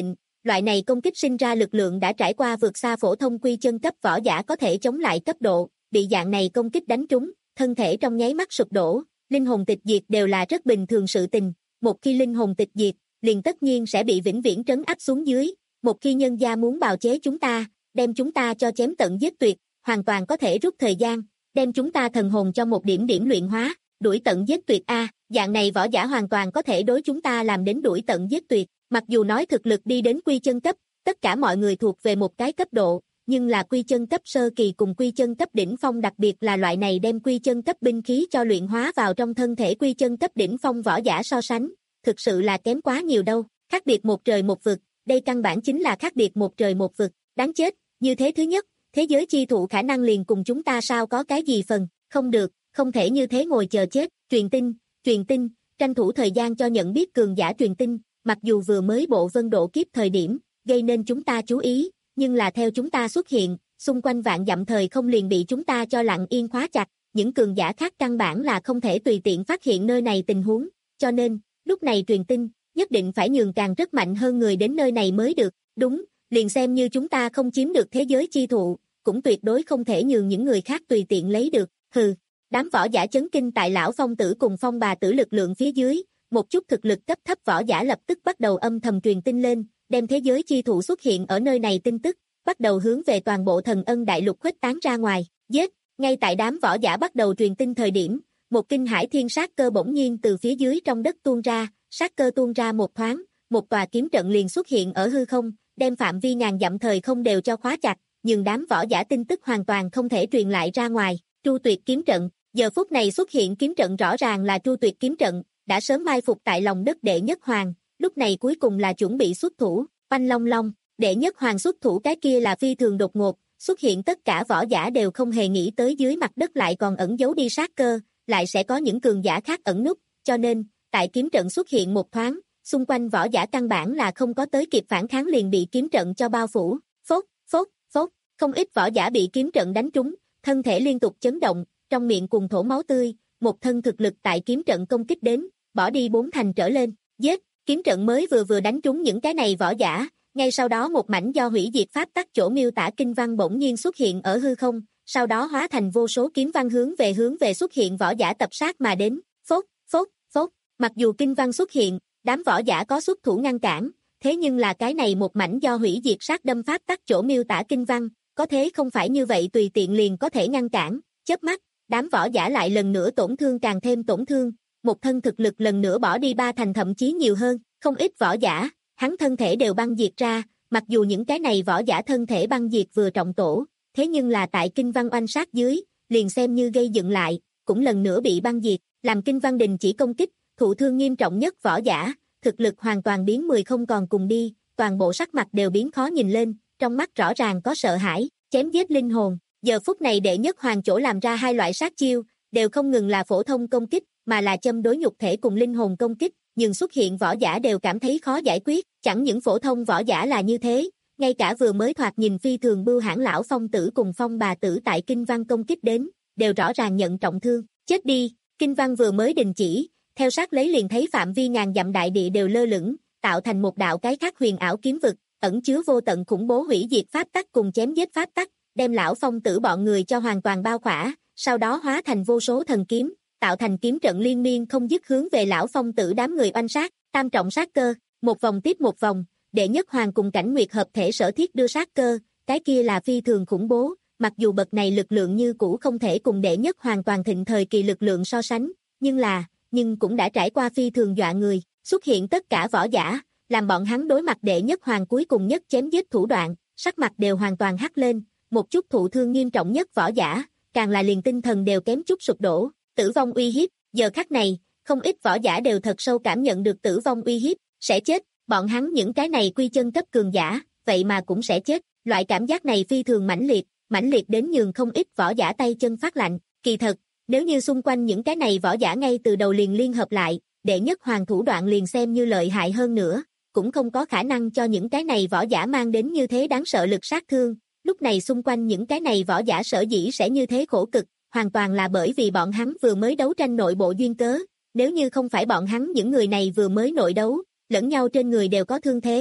Loại này công kích sinh ra lực lượng đã trải qua vượt xa phổ thông quy chân cấp võ giả có thể chống lại cấp độ, bị dạng này công kích đánh trúng, thân thể trong nháy mắt sụp đổ, linh hồn tịch diệt đều là rất bình thường sự tình, một khi linh hồn tịch diệt, liền tất nhiên sẽ bị vĩnh viễn trấn áp xuống dưới, một khi nhân gia muốn bào chế chúng ta, đem chúng ta cho chém tận giết tuyệt, hoàn toàn có thể rút thời gian, đem chúng ta thần hồn cho một điểm điểm luyện hóa, đuổi tận giết tuyệt a, dạng này võ giả hoàn toàn có thể đối chúng ta làm đến đuổi tận giết tuyệt, mặc dù nói thực lực đi đến quy chân cấp, tất cả mọi người thuộc về một cái cấp độ, nhưng là quy chân cấp sơ kỳ cùng quy chân cấp đỉnh phong đặc biệt là loại này đem quy chân cấp binh khí cho luyện hóa vào trong thân thể quy chân cấp đỉnh phong võ giả so sánh, thực sự là kém quá nhiều đâu, khác biệt một trời một vực, đây căn bản chính là khác biệt một trời một vực, đáng chết, như thế thứ nhất, thế giới chi thụ khả năng liền cùng chúng ta sao có cái gì phần, không được, không thể như thế ngồi chờ chết, truyền tin, truyền tin, tranh thủ thời gian cho nhận biết cường giả truyền tin, mặc dù vừa mới bộ vân độ kiếp thời điểm, gây nên chúng ta chú ý, nhưng là theo chúng ta xuất hiện, xung quanh vạn dặm thời không liền bị chúng ta cho lặng yên khóa chặt, những cường giả khác căn bản là không thể tùy tiện phát hiện nơi này tình huống, cho nên, lúc này truyền tin, nhất định phải nhường càng rất mạnh hơn người đến nơi này mới được, đúng, liền xem như chúng ta không chiếm được thế giới chi thụ, cũng tuyệt đối không thể nhường những người khác tùy tiện lấy được, hừ, đám võ giả chấn kinh tại lão phong tử cùng phong bà tử lực lượng phía dưới, một chút thực lực cấp thấp võ giả lập tức bắt đầu âm thầm truyền tin lên, đem thế giới chi thụ xuất hiện ở nơi này tin tức, bắt đầu hướng về toàn bộ thần ân đại lục khuếch tán ra ngoài, giết, ngay tại đám võ giả bắt đầu truyền tin thời điểm, một kinh hải thiên sát cơ bỗng nhiên từ phía dưới trong đất tuôn ra, sát cơ tuôn ra một thoáng, một tòa kiếm trận liền xuất hiện ở hư không, đem phạm vi ngàn dặm thời không đều cho khóa chặt, nhưng đám võ giả tin tức hoàn toàn không thể truyền lại ra ngoài, Tru Tuyệt kiếm trận, giờ phút này xuất hiện kiếm trận rõ ràng là Tru Tuyệt kiếm trận, đã sớm mai phục tại lòng đất đệ nhất hoàng, lúc này cuối cùng là chuẩn bị xuất thủ, oanh long long, đệ nhất hoàng xuất thủ cái kia là phi thường đột ngột, xuất hiện tất cả võ giả đều không hề nghĩ tới dưới mặt đất lại còn ẩn giấu đi sát cơ, lại sẽ có những cường giả khác ẩn núp, cho nên, tại kiếm trận xuất hiện một thoáng, xung quanh võ giả căn bản là không có tới kịp phản kháng liền bị kiếm trận cho bao phủ, phốt, phốt, phốt, không ít võ giả bị kiếm trận đánh trúng, thân thể liên tục chấn động, trong miệng cùng thổ máu tươi, một thân thực lực tại kiếm trận công kích đến, bỏ đi bốn thành trở lên, giết, kiếm trận mới vừa vừa đánh trúng những cái này võ giả, ngay sau đó một mảnh do hủy diệt pháp tắc chỗ miêu tả kinh văn bỗng nhiên xuất hiện ở hư không, sau đó hóa thành vô số kiếm văn hướng về hướng về xuất hiện võ giả tập sát mà đến, phốt, phốt, phốt, mặc dù kinh văn xuất hiện, đám võ giả có xuất thủ ngăn cản, thế nhưng là cái này một mảnh do hủy diệt sát đâm pháp tắc chỗ miêu tả kinh văn, có thế không phải như vậy tùy tiện liền có thể ngăn cản, chớp mắt, đám võ giả lại lần nữa tổn thương càng thêm tổn thương, một thân thực lực lần nữa bỏ đi ba thành thậm chí nhiều hơn, không ít võ giả, hắn thân thể đều băng diệt ra, mặc dù những cái này võ giả thân thể băng diệt vừa trọng tổ, thế nhưng là tại kinh văn oanh sát dưới, liền xem như gây dựng lại, cũng lần nữa bị băng diệt, làm kinh văn đình chỉ công kích, thụ thương nghiêm trọng nhất võ giả, thực lực hoàn toàn biến mười không còn cùng đi, toàn bộ sắc mặt đều biến khó nhìn lên, trong mắt rõ ràng có sợ hãi, chém giết linh hồn, giờ phút này đệ nhất hoàng chỗ làm ra hai loại sát chiêu, đều không ngừng là phổ thông công kích, mà là châm đối nhục thể cùng linh hồn công kích, nhưng xuất hiện võ giả đều cảm thấy khó giải quyết, chẳng những phổ thông võ giả là như thế, ngay cả vừa mới thoạt nhìn phi thường bưu hãn lão phong tử cùng phong bà tử tại kinh văn công kích đến, đều rõ ràng nhận trọng thương, chết đi, kinh văn vừa mới đình chỉ, theo sát lấy liền thấy phạm vi ngàn dặm đại địa đều lơ lửng, tạo thành một đạo cái khác huyền ảo kiếm vực, ẩn chứa vô tận khủng bố hủy diệt pháp tắc cùng chém giết pháp tắc, đem lão phong tử bọn người cho hoàn toàn bao khỏa, sau đó hóa thành vô số thần kiếm, tạo thành kiếm trận liên miên không dứt hướng về lão phong tử đám người oanh sát, tam trọng sát cơ, một vòng tiếp một vòng, đệ nhất hoàng cùng cảnh nguyệt hợp thể sở thiết đưa sát cơ, cái kia là phi thường khủng bố, mặc dù bậc này lực lượng như cũ không thể cùng đệ nhất hoàng toàn thịnh thời kỳ lực lượng so sánh, nhưng là, nhưng cũng đã trải qua phi thường dọa người, xuất hiện tất cả võ giả, làm bọn hắn đối mặt đệ nhất hoàng cuối cùng nhất chém giết thủ đoạn, sắc mặt đều hoàn toàn hắc lên, một chút thụ thương nghiêm trọng nhất võ giả, càng là liền tinh thần đều kém chút sụp đổ, tử vong uy hiếp, giờ khắc này, không ít võ giả đều thật sâu cảm nhận được tử vong uy hiếp, sẽ chết, bọn hắn những cái này quy chân cấp cường giả, vậy mà cũng sẽ chết, loại cảm giác này phi thường mãnh liệt, mãnh liệt đến nhường không ít võ giả tay chân phát lạnh, kỳ thật, nếu như xung quanh những cái này võ giả ngay từ đầu liền liên hợp lại, đệ nhất hoàng thủ đoạn liền xem như lợi hại hơn nữa, cũng không có khả năng cho những cái này võ giả mang đến như thế đáng sợ lực sát thương, lúc này xung quanh những cái này võ giả sở dĩ sẽ như thế khổ cực, hoàn toàn là bởi vì bọn hắn vừa mới đấu tranh nội bộ duyên cớ, nếu như không phải bọn hắn những người này vừa mới nội đấu, lẫn nhau trên người đều có thương thế,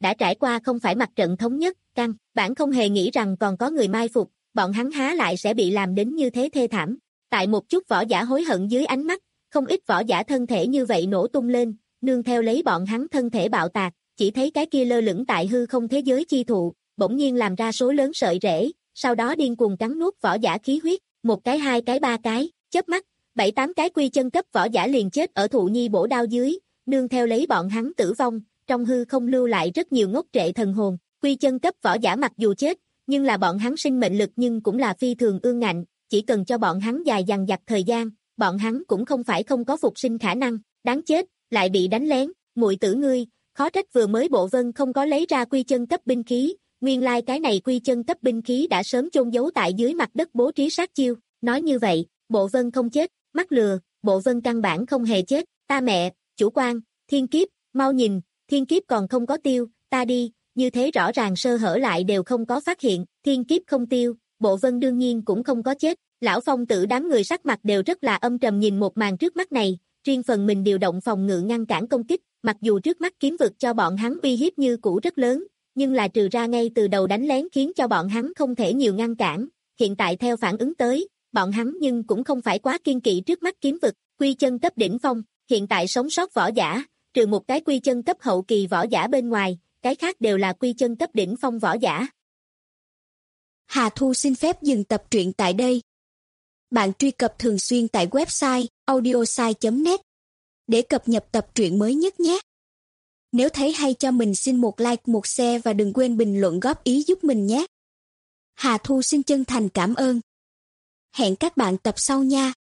đã trải qua không phải mặt trận thống nhất, căn bản không hề nghĩ rằng còn có người mai phục, bọn hắn há lại sẽ bị làm đến như thế thê thảm. Tại một chút võ giả hối hận dưới ánh mắt, không ít võ giả thân thể như vậy nổ tung lên, nương theo lấy bọn hắn thân thể bạo tạc, chỉ thấy cái kia lơ lửng tại hư không thế giới chi thụ, bỗng nhiên làm ra số lớn sợi rễ, sau đó điên cuồng cắn nuốt võ giả khí huyết, một cái hai cái ba cái, chớp mắt, bảy tám cái quy chân cấp võ giả liền chết ở thụ nhi bổ đao dưới, nương theo lấy bọn hắn tử vong, trong hư không lưu lại rất nhiều ngốc trệ thần hồn, quy chân cấp võ giả mặc dù chết, nhưng là bọn hắn sinh mệnh lực nhưng cũng là phi thường ương ngạnh, chỉ cần cho bọn hắn dài dằng dặc thời gian, bọn hắn cũng không phải không có phục sinh khả năng, đáng chết, lại bị đánh lén, muội tử ngươi, khó trách vừa mới Bộ Vân không có lấy ra quy chân cấp binh khí, nguyên lai like cái này quy chân cấp binh khí đã sớm chôn giấu tại dưới mặt đất bố trí sát chiêu, nói như vậy, Bộ Vân không chết, mắc lừa, Bộ Vân căn bản không hề chết, ta mẹ, chủ quan, thiên kiếp, mau nhìn, thiên kiếp còn không có tiêu, ta đi, như thế rõ ràng sơ hở lại đều không có phát hiện, thiên kiếp không tiêu, Bộ Vân đương nhiên cũng không có chết, lão phong tử đám người sắc mặt đều rất là âm trầm nhìn một màn trước mắt này, riêng phần mình điều động phòng ngự ngăn cản công kích, mặc dù trước mắt kiếm vực cho bọn hắn uy hiếp như cũ rất lớn, nhưng là trừ ra ngay từ đầu đánh lén khiến cho bọn hắn không thể nhiều ngăn cản, hiện tại theo phản ứng tới, bọn hắn nhưng cũng không phải quá kiên kỵ trước mắt kiếm vực, quy chân cấp đỉnh phong, hiện tại sống sót võ giả, trừ một cái quy chân cấp hậu kỳ võ giả bên ngoài, cái khác đều là quy chân cấp đỉnh phong võ giả. Hà Thu xin phép dừng tập truyện tại đây. Bạn truy cập thường xuyên tại website audiosai chấm net để cập nhật tập truyện mới nhất nhé. Nếu thấy hay cho mình xin một like, một share và đừng quên bình luận góp ý giúp mình nhé. Hà Thu xin chân thành cảm ơn. Hẹn các bạn tập sau nha.